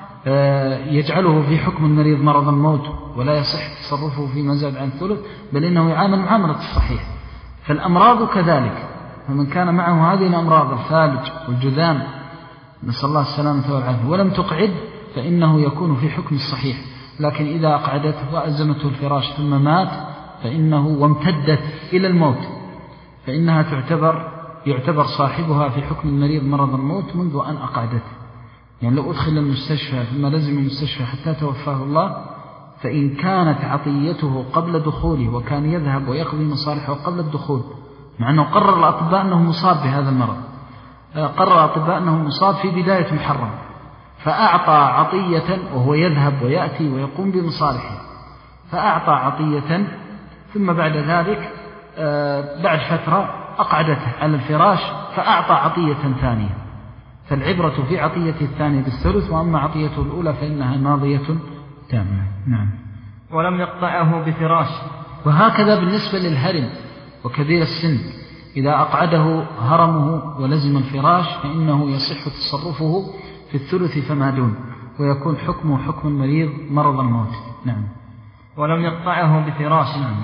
يجعله في حكم المريض مرض الموت ولا يصح تصرفه فيما زاد عن الثلث، بل إنه يعامل معاملة الصحيح. فالأمراض كذلك، فمن كان معه هذه الأمراض الفالج والجذام نسأل الله السلامة والعافية ولم تقعد فإنه يكون في حكم الصحيح. لكن إذا أقعدته وألزمته الفراش ثم مات فإنه وامتدت إلى الموت فإنها تعتبر يعتبر صاحبها في حكم المريض مرض الموت منذ أن أقعدته. يعني لو أدخل المستشفى ثم لزم المستشفى حتى توفاه الله، فإن كانت عطيته قبل دخوله وكان يذهب ويقضي مصالحه قبل الدخول، مع أنه قرر الأطباء أنه مصاب بهذا المرض، قرر الأطباء أنه مصاب في بداية محرم، فأعطى عطية وهو يذهب ويأتي ويقوم بمصالحه، فأعطى عطية ثم بعد ذلك بعد فترة أقعدته على الفراش فأعطى عطية ثانية، فالعبرة في عطية الثانية بالثلث، وأما عطيته الأولى فإنها ماضية تامة. نعم. ولم يقطعه بفراش. وهكذا بالنسبة للهرم وكبير السن، إذا أقعده هرمه ولزم الفراش فإنه يصح تصرفه في الثلث فما دون، ويكون حكمه حكم المريض مرض الموت. نعم. ولم يقطعه بفراش. نعم.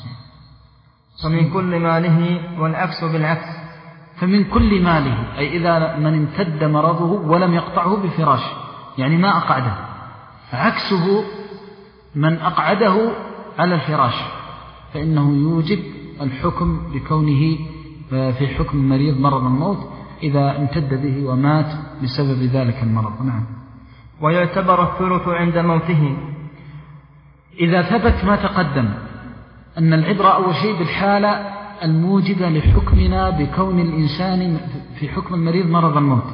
فمن كل ماله، والعكس بالعكس. فمن كل ماله أي إذا من امتد مرضه ولم يقطعه بفراش، يعني ما أقعده. عكسه من أقعده على الفراش فإنه يوجب الحكم بكونه في حكم المريض مرض الموت إذا امتد به ومات بسبب ذلك المرض. نعم. ويعتبر الثلث عند موته. إذا ثبت ما تقدم أن العبرة أول شيء بالحالة الموجبة لحكمنا بكون الإنسان في حكم المريض مرض الموت،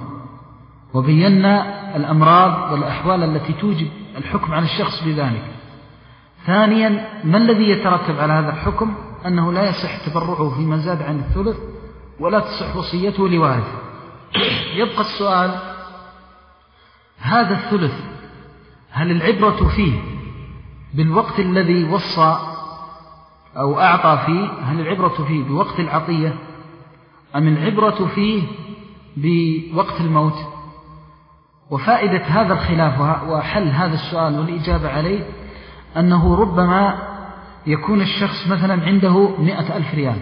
وبينا الأمراض والأحوال التي توجب الحكم على الشخص بذلك. ثانيا، ما الذي يترتب على هذا الحكم؟ أنه لا يصح تبرعه فيما زاد عن الثلث ولا تصح وصيته لوارث. يبقى السؤال: هذا الثلث هل العبرة فيه بالوقت الذي وصى أو أعطى فيه؟ هل العبرة فيه بوقت العطية أم العبرة فيه بوقت الموت؟ وفائدة هذا الخلاف وحل هذا السؤال والإجابة عليه أنه ربما يكون الشخص مثلا عنده مئة ألف ريال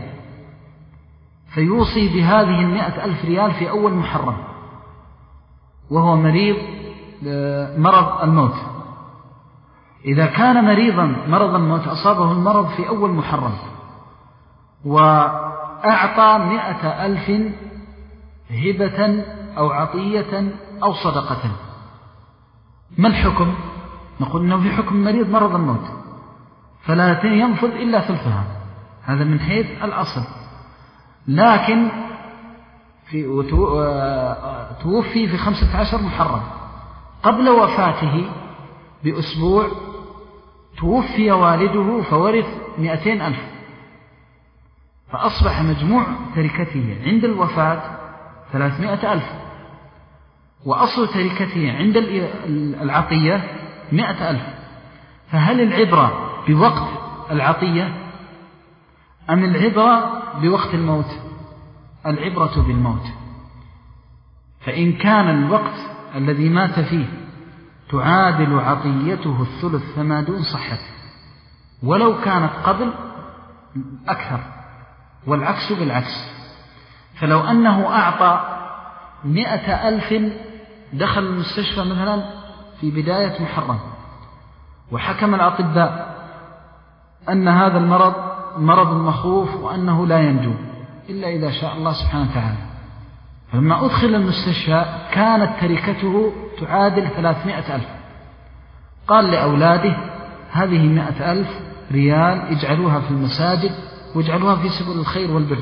فيوصي بهذه المئة ألف ريال في أول محرم وهو مريض مرض الموت. إذا كان مريضا مرض الموت أصابه المرض في أول محرم وأعطى مئة ألف هبة أو عطية أو صدقة، ما الحكم؟ نقول إنه في حكم مريض مرض الموت فلا ينفذ إلا ثلثها، هذا من حيث الأصل. لكن في توفي في خمسة عشر محرم، قبل وفاته بأسبوع توفي والده فورث مئتين ألف، فأصبح مجموع تركته عند الوفاة ثلاثمائة ألف، وأصل تركته عند العطية مئة ألف. فهل العبرة بوقت العطية أم العبرة بوقت الموت؟ العبرة بالموت. فإن كان الوقت الذي مات فيه تعادل عطيته الثلث فما دون صحته، ولو كانت قبل أكثر، والعكس بالعكس. فلو أنه أعطى مئة ألف دخل المستشفى مثلا في بداية محرم، وحكم الأطباء أن هذا المرض مرض مخوف وأنه لا ينجو إلا إذا شاء الله سبحانه وتعالى، فلما أدخل المستشفى كانت تركته تعادل ثلاثمائة ألف، قال لأولاده هذه مائة ألف ريال اجعلوها في المساجد واجعلوها في سبل الخير والبر،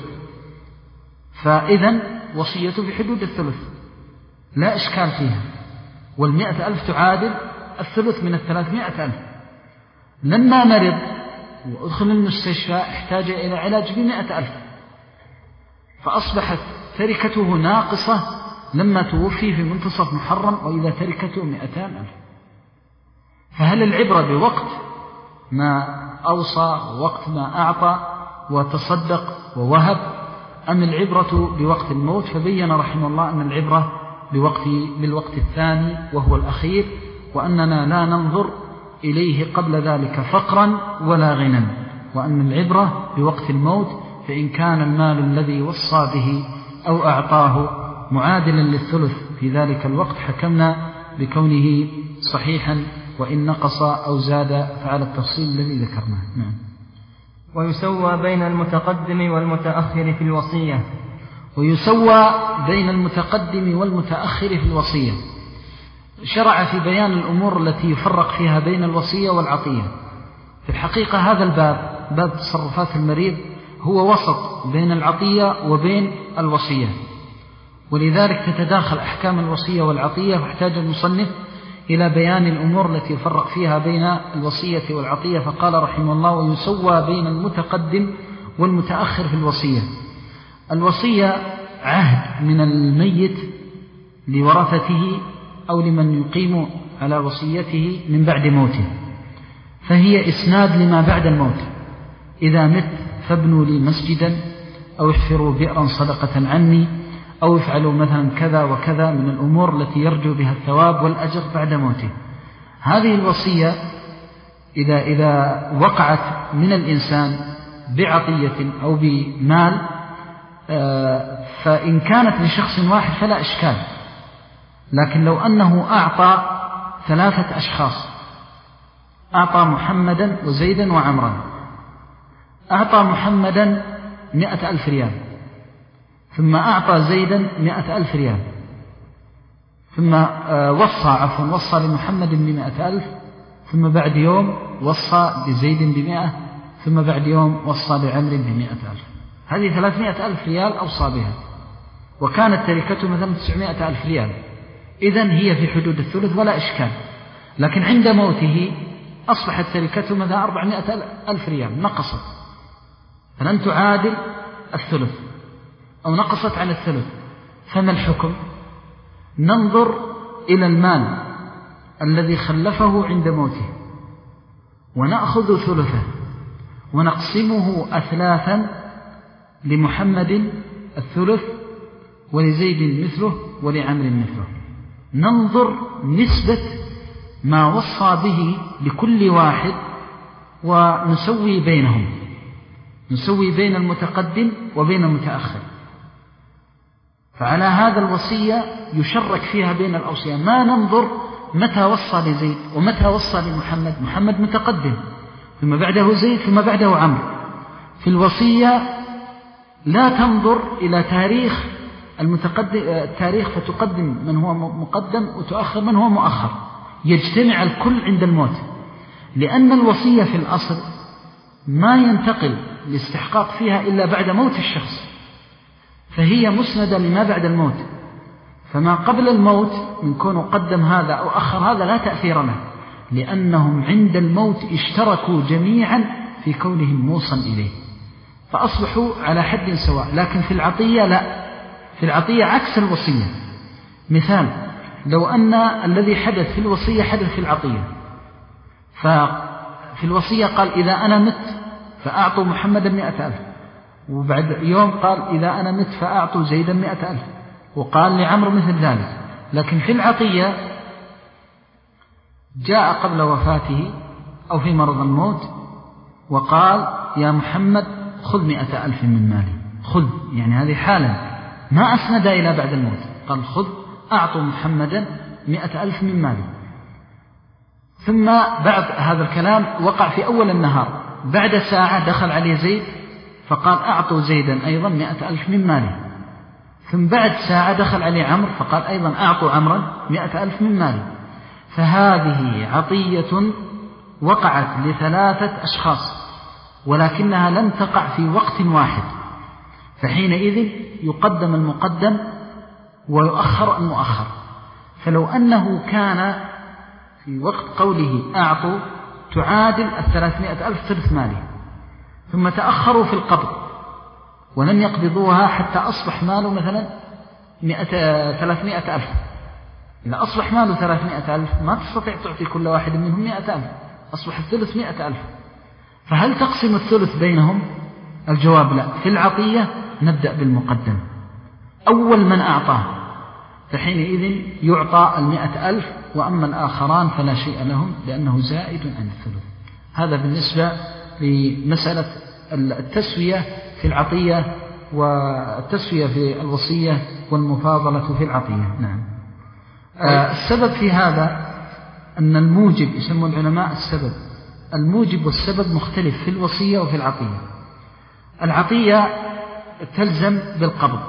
فإذن وصيته في حدود الثلث لا إشكال فيها، والمائة ألف تعادل الثلث من الثلاثمائة ألف. لما مرض وأدخل المستشفى احتاج إلى علاج بمائة ألف، فأصبحت تركته ناقصة لما توفي في منتصف محرم، وإذا تركته مئتان ألف. فهل العبرة بوقت ما أوصى ووقت ما أعطى وتصدق ووهب، أم العبرة بوقت الموت؟ فبين رحمه الله أن العبرة بوقت بالوقت الثاني وهو الأخير، وأننا لا ننظر إليه قبل ذلك فقرا ولا غنى، وأن العبرة بوقت الموت، فإن كان المال الذي وصى به أو أعطاه معادلا للثلث في ذلك الوقت حكمنا بكونه صحيحا، وإن نقص أو زاد فعلى التفصيل الذي ذكرناه. نعم. ويسوى بين المتقدم والمتأخر في الوصية. ويسوى بين المتقدم والمتأخر في الوصية. شرع في بيان الأمور التي يفرق فيها بين الوصية والعطية. في الحقيقة هذا الباب باب تصرفات المريض هو وسط بين العطية وبين الوصية، ولذلك تتداخل أحكام الوصية والعطية، فاحتاج المصنف إلى بيان الأمور التي يفرق فيها بين الوصية والعطية، فقال رحمه الله: ويسوى بين المتقدم والمتأخر في الوصية. الوصية عهد من الميت لورثته أو لمن يقيم على وصيته من بعد موته، فهي إسناد لما بعد الموت. إذا مت فابنوا لي مسجدا، أو احفروا بئرا صدقة عني، أو افعلوا مثلا كذا وكذا من الأمور التي يرجو بها الثواب والأجر بعد موته. هذه الوصية إذا, إذا وقعت من الإنسان بعطية أو بمال، فإن كانت لشخص واحد فلا إشكال، لكن لو أنه أعطى ثلاثة أشخاص، أعطى محمدا وزيدا وعمرا، أعطى محمدا مئة ألف ريال، ثم أعطى زيدا مئة ألف ريال، ثم وصى عفوا وصى لمحمد بمئة ألف، ثم بعد يوم وصى لزيد بمئة، ثم بعد يوم وصى لعمر بمئة ألف. هذه ثلاثمائة ألف ريال أوصى بها، وكانت تركته مثلا تسعمائة ألف ريال، إذن هي في حدود الثلث ولا إشكال. لكن عند موته أصبحت تركته مثلا أربعمائة ألف ريال، نقصت، فلن تعادل الثلث أو نقصت عن الثلث. فما الحكم؟ ننظر إلى المال الذي خلفه عند موته، ونأخذ ثلثه ونقسمه أثلاثا، لمحمد الثلث، ولزيد مثله، ولعمر مثله. ننظر نسبة ما وصى به لكل واحد ونسوي بينهم، نسوي بين المتقدم وبين المتأخر. فعلى هذا الوصية يشرك فيها بين الأوصية، ما ننظر متى وصى لزيد ومتى وصى لمحمد. محمد متقدم، ثم بعده زيد، ثم بعده عمرو. في الوصية لا تنظر إلى تاريخ المتقدم التاريخ فتقدم من هو مقدم وتؤخر من هو مؤخر، يجتمع الكل عند الموت، لأن الوصية في الأصل ما ينتقل الاستحقاق فيها إلا بعد موت الشخص، فهي مسندة لما بعد الموت. فما قبل الموت من كونه قدم هذا أو أخر هذا لا تأثير له، لأنهم عند الموت اشتركوا جميعا في كونهم موصى إليه، فأصبحوا على حد سواء. لكن في العطية لا، في العطية عكس الوصية. مثال: لو أن الذي حدث في الوصية حدث في العطية، ففي الوصية قال إذا أنا مت فأعطوا محمدا مئة ألف، وبعد يوم قال إذا أنا مت فأعطوا زيدا مئة ألف، وقال لعمر مثل ذلك. لكن في العطية جاء قبل وفاته أو في مرض الموت وقال يا محمد خذ مئة ألف من مالي، خذ، يعني هذه حالا ما أسند إلى بعد الموت، قال خذ أعطوا محمدا مئة ألف من مالي. ثم بعد هذا الكلام وقع في أول النهار، بعد ساعة دخل عليه زيد فقال أعطوا زيدا أيضا مئة ألف من مالي. ثم بعد ساعة دخل عليه عمرو فقال أيضا أعطوا عمرا مئة ألف من مالي. فهذه عطية وقعت لثلاثة أشخاص ولكنها لم تقع في وقت واحد، فحينئذ يقدم المقدم ويؤخر المؤخر. فلو أنه كان في وقت قوله أعطوا تعادل الثلاثمائة ألف ثلث ماله، ثم تأخروا في القبض ولم يقبضوها حتى أصبح ماله مثلا ثلاثمائة ألف، إذا أصبح ماله ثلاثمائة ألف ما تستطيع تعطي كل واحد منهم مائة ألف، أصبح الثلث مائة ألف، فهل تقسم الثلث بينهم؟ الجواب لا. في العطية نبدأ بالمقدم أول من أعطاه، فحينئذ يعطى المائة ألف، وأما الآخران فلا شيء لهم لأنه زائد عن الثلث. هذا بالنسبة لمسألة التسوية في العطية والتسوية في الوصية والمفاضلة في العطية. نعم. آه السبب في هذا أن الموجب يسمى العلماء السبب، الموجب والسبب مختلف في الوصية وفي العطية. العطية تلزم بالقبض،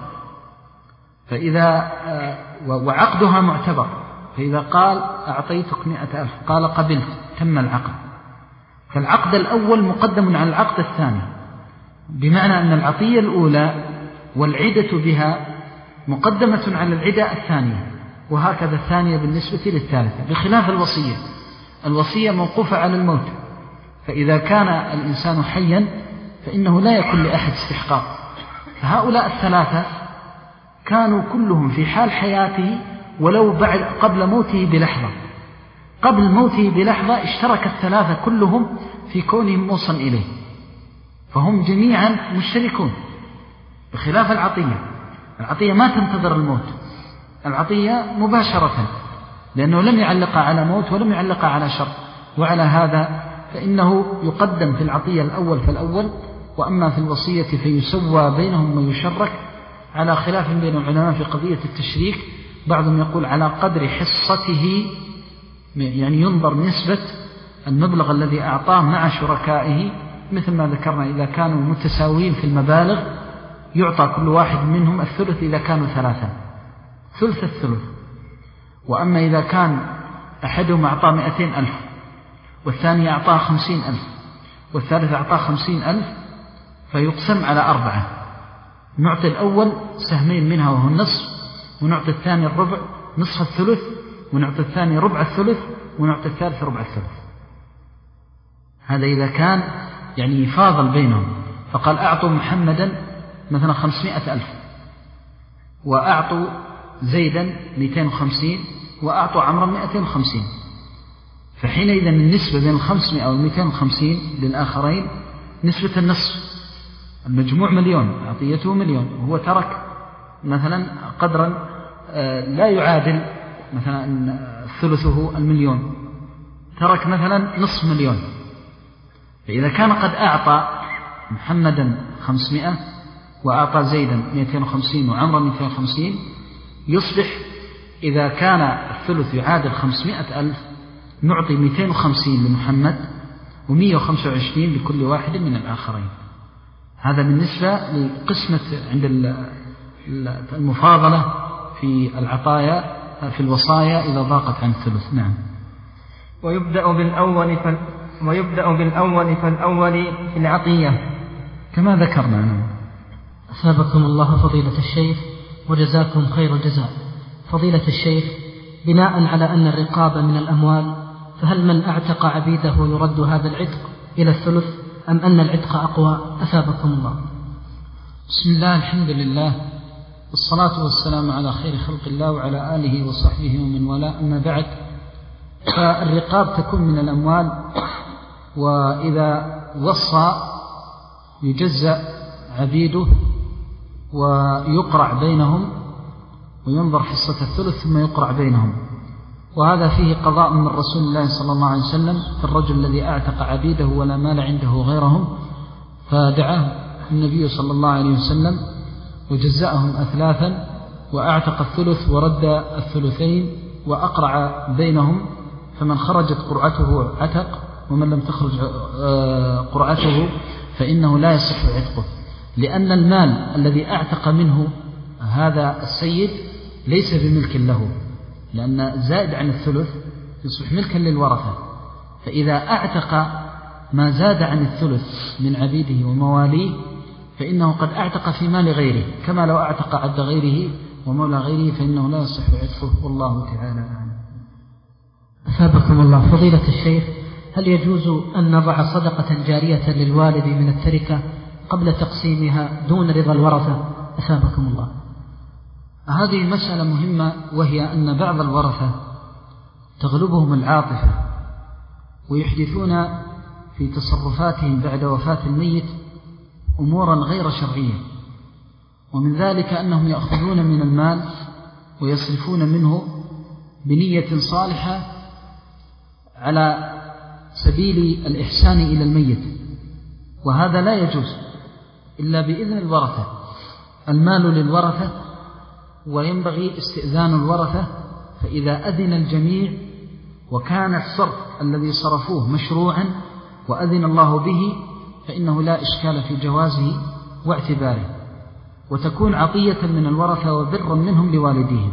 فإذا آه وعقدها معتبر، فإذا قال أعطيتك مئة ألف قال قبلت تم العقد، فالعقد الأول مقدم على العقد الثاني، بمعنى أن العطية الأولى والعدة بها مقدمة على العدة الثانية، وهكذا الثانية بالنسبة للثالثة، بخلاف الوصية. الوصية موقوفة على الموت، فإذا كان الإنسان حيا فإنه لا يكون لأحد استحقاق. فهؤلاء الثلاثة كانوا كلهم في حال حياته ولو بعد قبل موته بلحظة، قبل موته بلحظة اشترك الثلاثة كلهم في كونهم موصى إليه، فهم جميعا مشتركون، بخلاف العطية. العطية ما تنتظر الموت، العطية مباشرة، لأنه لم يعلق على موت ولم يعلق على شر، وعلى هذا فإنه يقدم في العطية الأول فالأول، وأما في الوصية فيسوى بينهم ويشرك، على خلاف بين العلماء في قضية التشريك. بعضهم يقول على قدر حصته، يعني ينظر نسبة المبلغ الذي أعطاه مع شركائه، مثل ما ذكرنا إذا كانوا متساويين في المبالغ يعطى كل واحد منهم الثلث إذا كانوا ثلاثة، ثلث الثلث. وأما إذا كان أحدهم أعطاه مئتين ألف والثاني أعطاه خمسين ألف والثالث أعطاه خمسين ألف فيقسم على أربعة، نعطي الأول سهمين منها وهو النصف، ونعطي الثاني الربع نصف الثلث، ونعطي الثاني ربع الثلث، ونعطي الثالث ربع الثلث. هذا إذا كان يعني يفاضل بينهم. فقال أعطوا محمدا مثلا خمسمائة ألف وأعطوا زيدا مئتين وخمسين وأعطوا عمرا مئتين وخمسين، فحينئذ النسبة بين الخمسمائة والمئتين وخمسين للآخرين نسبة النصف، المجموع مليون، عطيته مليون، وهو ترك مثلا قدرا لا يعادل مثلا ثلثه المليون، ترك مثلا نصف مليون. فإذا كان قد أعطى محمدا خمسمائة وأعطى زيدا مئتين وخمسين وعمرا مئتين وخمسين، يصبح إذا كان الثلث يعادل خمسمائة ألف نعطي مئتين وخمسين لمحمد ومئة وخمسة وعشرين لكل واحد من الآخرين. هذا بالنسبة لقسمة عند المفاضلة في العطايا في الوصايا إذا ضاقت عن الثلث. نعم. ويبدأ بالأول فال... ويبدأ بالأول فالأول في العطية كما ذكرنا. أثابكم الله فضيلة الشيخ وجزاكم خير الجزاء. فضيلة الشيخ، بناء على أن الرقاب من الأموال، فهل من أعتق عبيده يرد هذا العتق إلى الثلث أم أن العتق أقوى؟ أثابكم الله. بسم الله، الحمد لله، والصلاة والسلام على خير خلق الله وعلى آله وصحبه ومن والاه، أما بعد. فالرقاب تكون من الأموال، وإذا وصى يجزأ عبيده ويقرع بينهم وينظر حصة الثلث ثم يقرع بينهم. وهذا فيه قضاء من رسول الله صلى الله عليه وسلم في الرجل الذي أعتق عبيده ولا مال عنده غيرهم، فدعاه النبي صلى الله عليه وسلم وجزأهم أثلاثا وأعتق الثلث ورد الثلثين وأقرع بينهم، فمن خرجت قرعته عتق ومن لم تخرج قرعته فإنه لا يصح عتقه، لأن المال الذي أعتق منه هذا السيد ليس بملك له، لأن زائد عن الثلث يصبح ملكا للورثة، فإذا أعتق ما زاد عن الثلث من عبيده ومواليه فإنه قد أعتق في مال غيره، كما لو أعتق عبد غيره ومولى غيره فإنه لا يصح عتقه، والله تعالى أعلم. أثابكم الله. فضيلة الشيخ، هل يجوز أن نضع صدقة جارية للوالد من التركة قبل تقسيمها دون رضا الورثة؟ أثابكم الله. هذه مسألة مهمة، وهي أن بعض الورثة تغلبهم العاطفة ويحدثون في تصرفاتهم بعد وفاة الميت أمورا غير شرعية، ومن ذلك أنهم يأخذون من المال ويصرفون منه بنية صالحة على سبيل الإحسان إلى الميت، وهذا لا يجوز إلا بإذن الورثة. المال للورثة وينبغي استئذان الورثة، فإذا أذن الجميع وكان الصرف الذي صرفوه مشروعا وأذن الله به فإنه لا إشكال في جوازه واعتباره، وتكون عطية من الورثة وبرا منهم لوالديهم.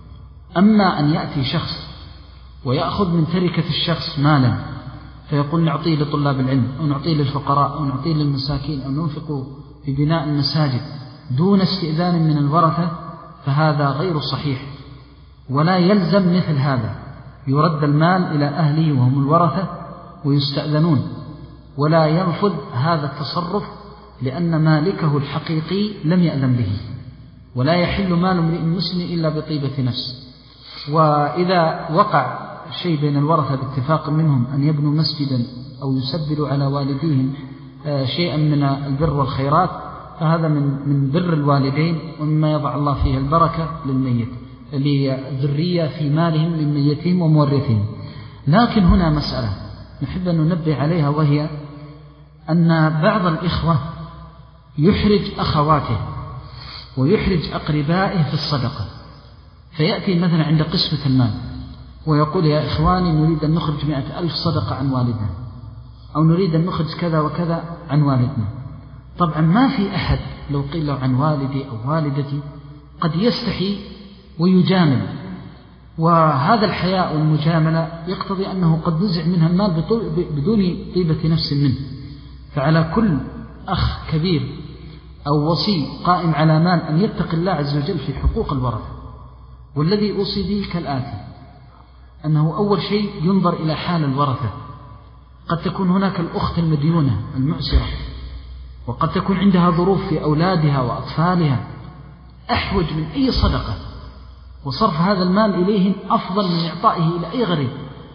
أما أن يأتي شخص ويأخذ من تركة الشخص مالا فيقول نعطيه لطلاب العلم أو نعطيه للفقراء أو نعطيه للمساكين أو ننفق في بناء المساجد دون استئذان من الورثة، فهذا غير صحيح، ولا يلزم مثل هذا، يرد المال إلى أهله وهم الورثة ويستأذنون، ولا ينفذ هذا التصرف لأن مالكه الحقيقي لم يأذن به، ولا يحل مال امرئ مسلم إلا بطيبة نفس. وإذا وقع شيء بين الورثة باتفاق منهم أن يبنوا مسجدا أو يسبلوا على والديهم شيئا من البر والخيرات فهذا من من بر الوالدين ومما يضع الله فيه البركة للميت للذرية في مالهم من ميتهم ومورثهم. لكن هنا مسألة نحب أن ننبه عليها، وهي أن بعض الإخوة يحرج أخواته ويحرج أقربائه في الصدقة، فيأتي مثلا عند قسمة المال ويقول يا إخواني نريد أن نخرج مئة ألف صدقة عن والدنا، أو نريد أن نخرج كذا وكذا عن والدنا. طبعا ما في أحد لو قيل له عن والدي أو والدتي قد يستحي ويجامل، وهذا الحياء والمجاملة يقتضي أنه قد نزع منها المال بدون طيبة نفس منه. فعلى كل أخ كبير أو وصي قائم على مال أن يتقي الله عز وجل في حقوق الورثة. والذي أوصي به كالآتي: أنه أول شيء ينظر إلى حال الورثة، قد تكون هناك الأخت المديونة المعسرة، وقد تكون عندها ظروف في أولادها وأطفالها أحوج من أي صدقة، وصرف هذا المال إليهم أفضل من إعطائه إلى أي غريب،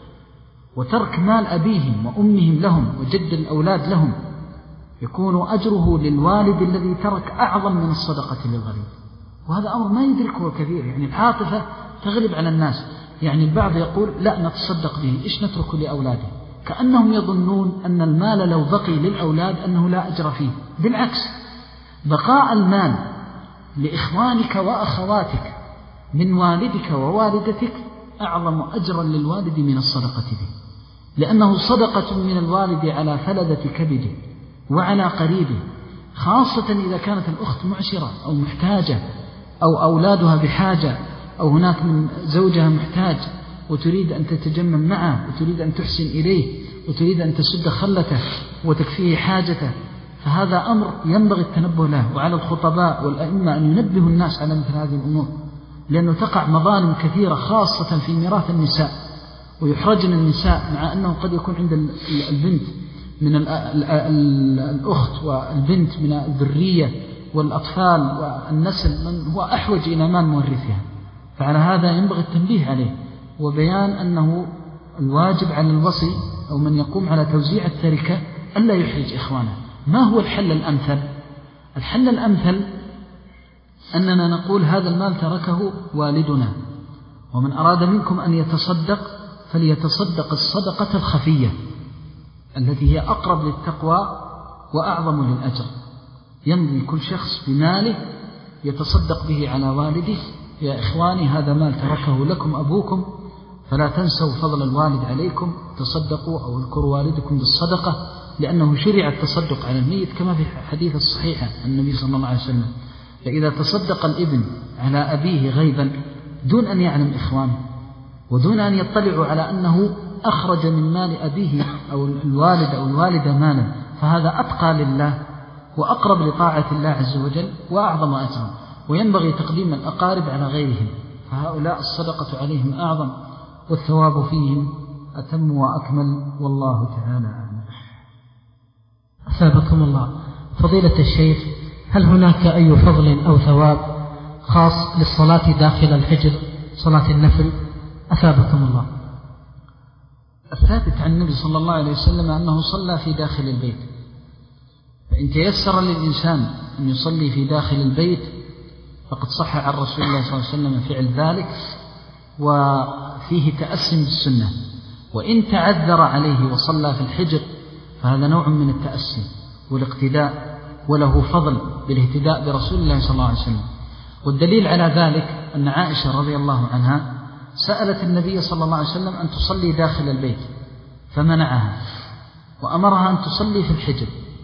وترك مال أبيهم وأمهم لهم وجد الأولاد لهم يكون أجره للوالد الذي ترك أعظم من الصدقة للغريب. وهذا أمر ما يدركه كثير، يعني العاطفة تغلب على الناس. يعني البعض يقول لا نتصدق به، إيش نتركه لأولاده، كأنهم يظنون أن المال لو بقي للأولاد أنه لا أجر فيه. بالعكس، بقاء المال لإخوانك وأخواتك من والدك ووالدتك أعظم أجرا للوالد من الصدقة به، لأنه صدقة من الوالد على فلذة كبده وعلى قريبه، خاصة إذا كانت الأخت معسرة أو محتاجة أو أولادها بحاجة أو هناك من زوجها محتاج وتريد أن تتجمل معه وتريد أن تحسن إليه وتريد أن تسد خلته وتكفيه حاجته، فهذا أمر ينبغي التنبه له. وعلى الخطباء والأئمة أن ينبهوا الناس على مثل هذه الأمور، لأنه تقع مظالم كثيرة خاصة في ميراث النساء، ويحرجن النساء مع أنه قد يكون عند البنت من الأخت والبنت من الذرية والأطفال والنسل من هو أحوج إلى مال مورثها. فعلى هذا ينبغي التنبيه عليه وبيان أنه الواجب على الوصي أو من يقوم على توزيع التركة ألا يحرج إخوانه. ما هو الحل الأمثل؟ الحل الأمثل أننا نقول هذا المال تركه والدنا ومن أراد منكم أن يتصدق فليتصدق الصدقة الخفية التي هي أقرب للتقوى وأعظم للأجر. يمضي كل شخص بماله يتصدق به على والده: يا إخواني هذا مال تركه لكم أبوكم فلا تنسوا فضل الوالد عليكم، تصدقوا أو اذكروا والدكم بالصدقة، لأنه شرع التصدق على الميت كما في حديث الصحيحة عن النبي صلى الله عليه وسلم. فإذا تصدق الابن على أبيه غيبا دون أن يعلم إخوانه ودون أن يطلعوا على أنه أخرج من مال أبيه أو الوالد أو الوالدة مالا، فهذا أتقى لله وأقرب لطاعة الله عز وجل وأعظم أجرا. وينبغي تقديم الأقارب على غيرهم، فهؤلاء الصدقة عليهم أعظم والثواب فيهم أتم وأكمل، والله تعالى أعلم. أثابكم الله. فضيلة الشيخ، هل هناك أي فضل أو ثواب خاص للصلاة داخل الحجر، صلاة النفل؟ أثابكم الله. الثابت عن النبي صلى الله عليه وسلم أنه صلى في داخل البيت، فإن تيسر للإنسان أن يصلي في داخل البيت فقد صح عن رسول الله صلى الله عليه وسلم فعل ذلك، وفيه تأسي بالسنة. وإن تعذر عليه وصلى في الحجر فهذا نوع من التأسي والاقتداء، وله فضل بالاهتداء برسول الله صلى الله عليه وسلم. والدليل على ذلك أن عائشة رضي الله عنها سألت النبي صلى الله عليه وسلم أن تصلي داخل البيت فمنعها، وأمرها أن تصلي في الحجر،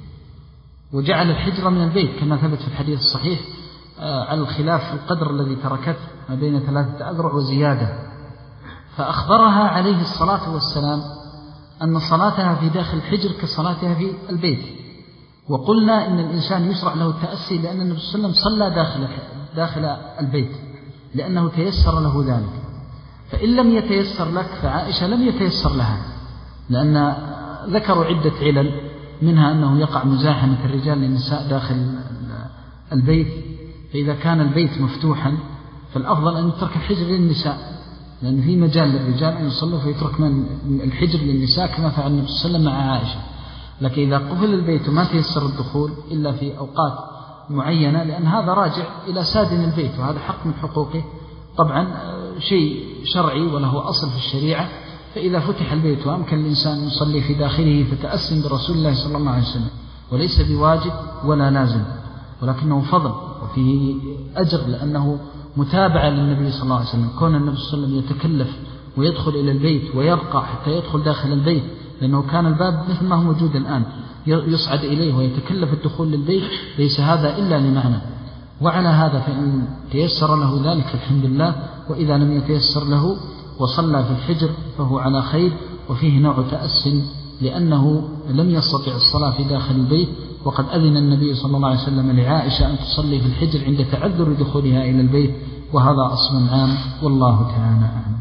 وجعل الحجر من البيت كما ثبت في الحديث الصحيح على الخلاف في القدر الذي تركته ما بين ثلاثة أذرع وزيادة. فأخبرها عليه الصلاة والسلام أن صلاتها في داخل الحجر كصلاتها في البيت. وقلنا إن الإنسان يشرع له التأسي لأن النبي صلى الله عليه وسلم صلى داخل داخل البيت لأنه تيسر له ذلك. فإن لم يتيسر لك فعائشة لم يتيسر لها، لأن ذكروا عدة علل، منها أنه يقع مزاحمة الرجال للنساء داخل البيت، فإذا كان البيت مفتوحا فالأفضل أن يترك الحجر للنساء، لأن في مجال للرجال أن يصلوا فيترك من الحجر للنساء كما فعل النبي صلى الله عليه وسلم مع عائشة. لكن إذا قفل البيت وما تيسر الدخول إلا في أوقات معينة، لأن هذا راجع إلى سادن البيت وهذا حق من حقوقه، طبعا شيء شرعي وله أصل في الشريعة. فإذا فتح البيت وأمكن الإنسان يصلي في داخله فتأسم برسول الله صلى الله عليه وسلم، وليس بواجب ولا لازم، ولكنه فضل وفيه أجر، لأنه متابعة للنبي صلى الله عليه وسلم. كون النبي صلى الله عليه وسلم يتكلف ويدخل إلى البيت ويبقى حتى يدخل داخل البيت، لأنه كان الباب مثل ما هو موجود الآن يصعد إليه ويتكلف الدخول للبيت، ليس هذا إلا لمعنى. وعلى هذا فإن تيسر له ذلك فالحمد لله، وإذا لم يتيسر له وصلى في الحجر فهو على خير. وفيه نوع تأس لأنه لم يستطع الصلاة في داخل البيت، وقد أذن النبي صلى الله عليه وسلم لعائشة أن تصلي في الحجر عند تعذر دخولها إلى البيت، وهذا أصل عام والله تعالى أعلم.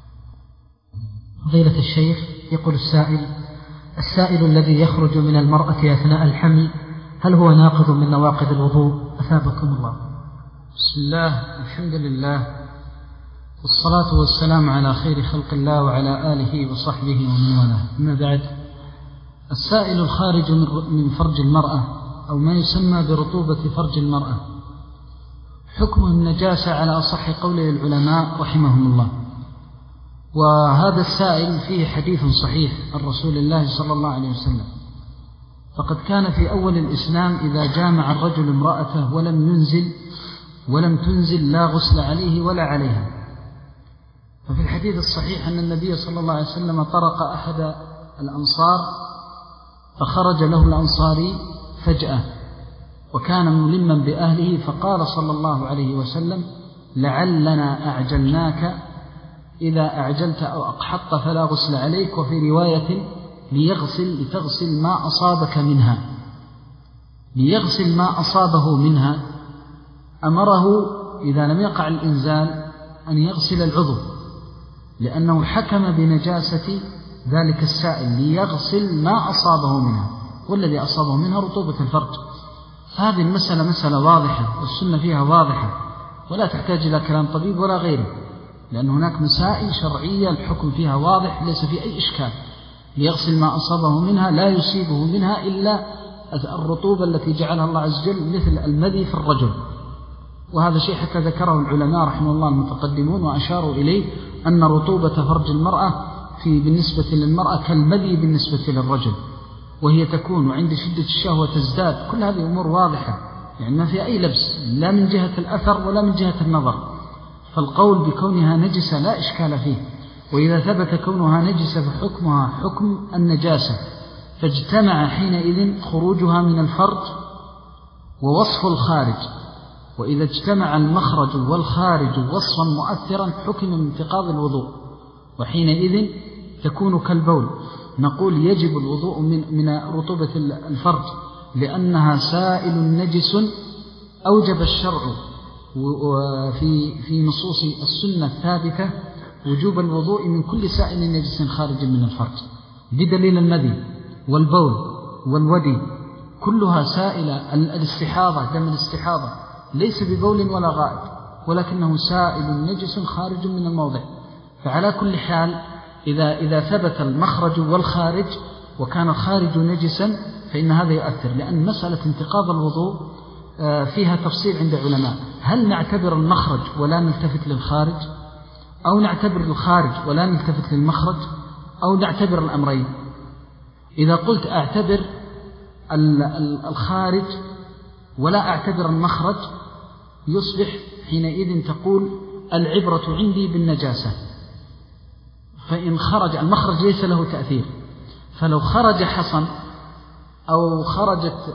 فضيلة الشيخ، يقول السائل: السائل الذي يخرج من المرأة أثناء الحمل هل هو ناقض من نواقض الوضوء؟ أثابكم الله. بسم الله، الحمد لله، والصلاة والسلام على خير خلق الله وعلى آله وصحبه ومن والاه. أما بعد، السائل الخارج من فرج المرأة أو ما يسمى برطوبة فرج المرأة حكم النجاسة على أصح قول العلماء رحمهم الله. وهذا السائل فيه حديث صحيح عن رسول الله صلى الله عليه وسلم، فقد كان في أول الإسلام إذا جامع الرجل امرأته ولم ينزل ولم تنزل لا غسل عليه ولا عليها. ففي الحديث الصحيح أن النبي صلى الله عليه وسلم طرق أحد الأنصار فخرج له الأنصاري فجأة وكان ملما بأهله، فقال صلى الله عليه وسلم: لعلنا أعجلناك، إذا أعجلت أو أقحطت فلا غسل عليك. وفي رواية: ليغسل لتغسل ما أصابك منها، ليغسل ما أصابه منها. أمره إذا لم يقع الإنزال أن يغسل العضو، لأنه حكم بنجاسة ذلك السائل، ليغسل ما أصابه منها، والذي أصابه منها رطوبة الفرج. هذه المسألة مسألة واضحة والسنة فيها واضحة ولا تحتاج إلى كلام طبيب ولا غيره، لأن هناك مسائل شرعية الحكم فيها واضح ليس في أي إشكال. ليغسل ما أصابه منها، لا يصيبه منها إلا الرطوبة التي جعلها الله عز وجل مثل المذي في الرجل، وهذا شيء حتى ذكره العلماء رحمه الله المتقدمون وأشاروا إليه أن رطوبة فرج المرأة في بالنسبة للمرأة كالمذي بالنسبة للرجل، وهي تكون عند شدة الشهوة تزداد. كل هذه أمور واضحة يعني ما في أي لبس لا من جهة الأثر ولا من جهة النظر، فالقول بكونها نجسة لا إشكال فيه. وإذا ثبت كونها نجسة فحكمها حكم النجاسة، فاجتمع حينئذ خروجها من الفرج ووصف الخارج. وإذا اجتمع المخرج والخارج وصفا مؤثرا حكم من انتقاض الوضوء، وحينئذ تكون كالبول. نقول يجب الوضوء من, من رطوبة الفرج لأنها سائل نجس أوجب الشرع وفي في نصوص السنة الثابتة وجوب الوضوء من كل سائل نجس خارج من الفرج، بدليل المذي والبول والودي كلها سائلة. الاستحاضة دم الاستحاضة ليس ببول ولا غائط ولكنه سائل نجس خارج من الموضع. فعلى كل حال إذا, إذا ثبت المخرج والخارج وكان الخارج نجسا فإن هذا يؤثر، لأن مسألة انتقاض الوضوء فيها تفصيل عند علماء. هل نعتبر المخرج ولا نلتفت للخارج، أو نعتبر الخارج ولا نلتفت للمخرج، أو نعتبر الأمرين؟ إذا قلت أعتبر الخارج ولا أعتبر المخرج يصبح حينئذ تقول العبرة عندي بالنجاسة، فإن خرج المخرج ليس له تأثير. فلو خرج حصن أو خرجت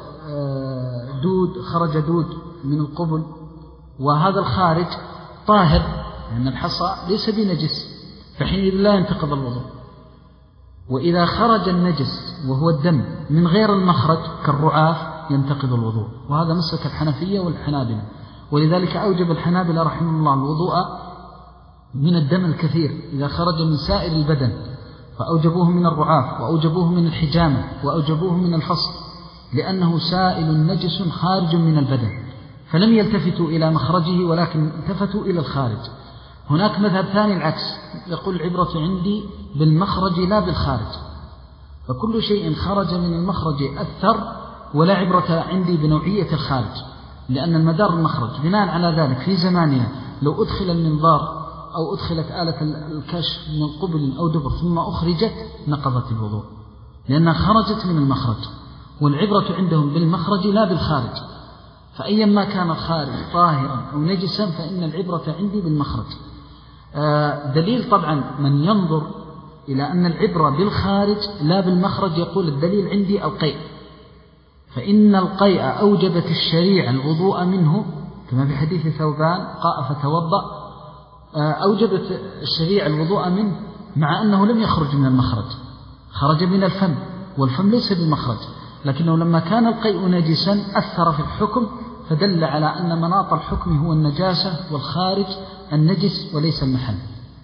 دود خرج دود من القبل وهذا الخارج طاهر لأن الحصى ليس بنجس فحينئذ لا ينتقض الوضوء. وإذا خرج النجس وهو الدم من غير المخرج كالرعاف ينتقض الوضوء، وهذا مسلك الحنفية والحنابلة. ولذلك أوجب الحنابلة رحمه الله الوضوء من الدم الكثير إذا خرج من سائر البدن، فأوجبوه من الرعاف وأوجبوه من الحجامة وأوجبوه من الفصل، لأنه سائل نجس خارج من البدن، فلم يلتفتوا إلى مخرجه ولكن التفتوا إلى الخارج. هناك مذهب ثاني العكس، يقول العبرة عندي بالمخرج لا بالخارج، فكل شيء خرج من المخرج أثر ولا عبرة عندي بنوعية الخارج، لأن المدار المخرج. بناء على ذلك في زماننا لو أدخل المنظار أو أدخلت آلة الكشف من قبل أو دبر ثم أخرجت نقضت الوضوء، لأنها خرجت من المخرج، والعبرة عندهم بالمخرج لا بالخارج. فأيا ما كان الخارج طاهرا أو نجسا فإن العبرة عندي بالمخرج. آه دليل طبعا من ينظر إلى أن العبرة بالخارج لا بالمخرج يقول الدليل عندي القيء، فإن القيء أوجبت الشريعة الوضوء منه كما في حديث ثوبان قاء فتوضأ، أوجبت الشريعة الوضوء منه مع أنه لم يخرج من المخرج، خرج من الفم والفم ليس بمخرج، لكنه لما كان القيء نجسا أثر في الحكم فدل على أن مناط الحكم هو النجاسة والخارج النجس وليس المحل.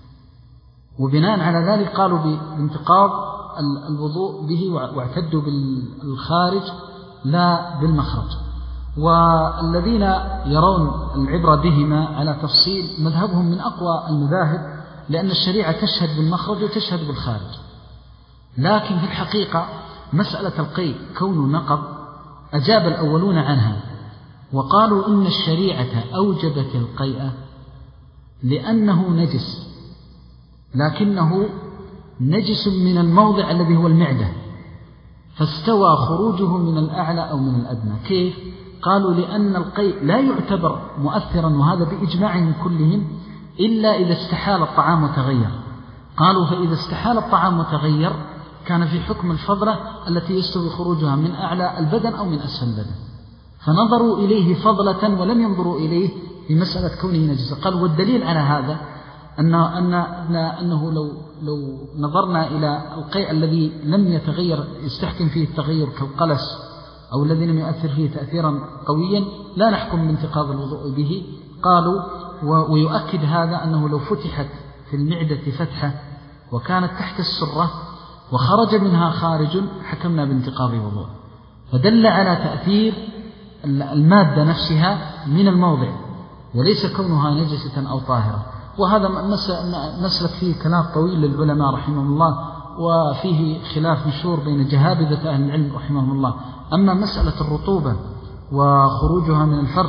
وبناء على ذلك قالوا بانتقاض الوضوء به واعتدوا بالخارج لا بالمخرج. والذين يرون العبرة بهما على تفصيل مذهبهم من أقوى المذاهب، لأن الشريعة تشهد بالمخرج وتشهد بالخارج. لكن في الحقيقة مسألة القيء كون نقض أجاب الأولون عنها وقالوا إن الشريعة أوجبت القيء لأنه نجس، لكنه نجس من الموضع الذي هو المعدة، فاستوى خروجه من الأعلى أو من الأدنى. كيف؟ قالوا لأن القيء لا يعتبر مؤثرا، وهذا بإجماعهم كلهم، إلا إذا استحال الطعام وتغير. قالوا فإذا استحال الطعام وتغير كان في حكم الفضلة التي يستوي خروجها من أعلى البدن أو من أسفل البدن، فنظروا إليه فضلة ولم ينظروا إليه في مسألة كونه نجسا. قالوا والدليل على هذا أنه, أنه, أنه لو, لو نظرنا إلى القيء الذي لم يتغير يستحكم فيه التغير كالقلس أو الذي لم يؤثر فيه تأثيرا قويا لا نحكم بانتقاض الوضوء به. قالوا ويؤكد هذا أنه لو فتحت في المعدة فتحة وكانت تحت السرة وخرج منها خارج حكمنا بانتقاض الوضوء، فدل على تأثير المادة نفسها من الموضع وليس كونها نجسة أو طاهرة. وهذا مسلك فيه كلام طويل للعلماء رحمهم الله، وفيه خلاف مشهور بين جهابذة أهل العلم رحمهم الله. أما مسألة الرطوبة وخروجها من الفرج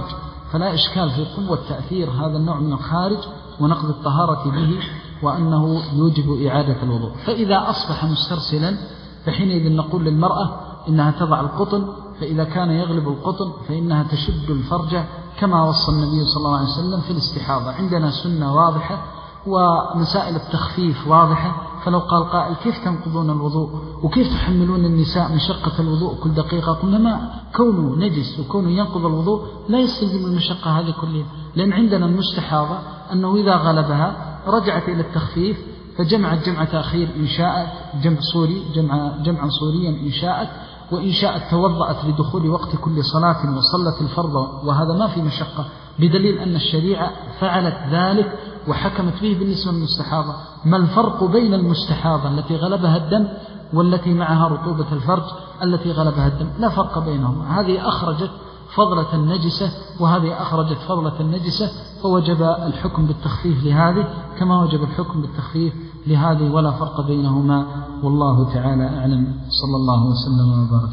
فلا إشكال في قوة تأثير هذا النوع من الخارج ونقض الطهارة به، وأنه يوجب إعادة الوضوء. فإذا أصبح مسترسلا فحينئذ نقول للمرأة إنها تضع القطن، فإذا كان يغلب القطن فإنها تشد الفرج كما وصى النبي صلى الله عليه وسلم في الاستحاضة. عندنا سنة واضحة ومسائل التخفيف واضحة، فلو قال قائل كيف تنقضون الوضوء وكيف تحملون النساء مشقة الوضوء كل دقيقة؟ قلنا ما كونه نجس وكونه ينقض الوضوء لا يستلزم المشقة هذه كلها، لأن عندنا المستحاضة أنه إذا غلبها رجعت إلى التخفيف فجمعت جمع تأخير إن شاءت، جمع صوري جمع جمعا صوريا إن شاءت، وإن شاءت توضأت لدخول وقت كل صلاة وصلت الفرض، وهذا ما في مشقة، بدليل أن الشريعة فعلت ذلك وحكمت به بالنسبة للمستحاضة. ما الفرق بين المستحاضة التي غلبها الدم والتي معها رطوبة الفرج التي غلبها الدم؟ لا فرق بينهما. هذه أخرجت فضلة النجسة وهذه أخرجت فضلة النجسة، فوجب الحكم بالتخفيف لهذه كما وجب الحكم بالتخفيف لهذه، ولا فرق بينهما، والله تعالى أعلم. صلى الله وسلم وبارك.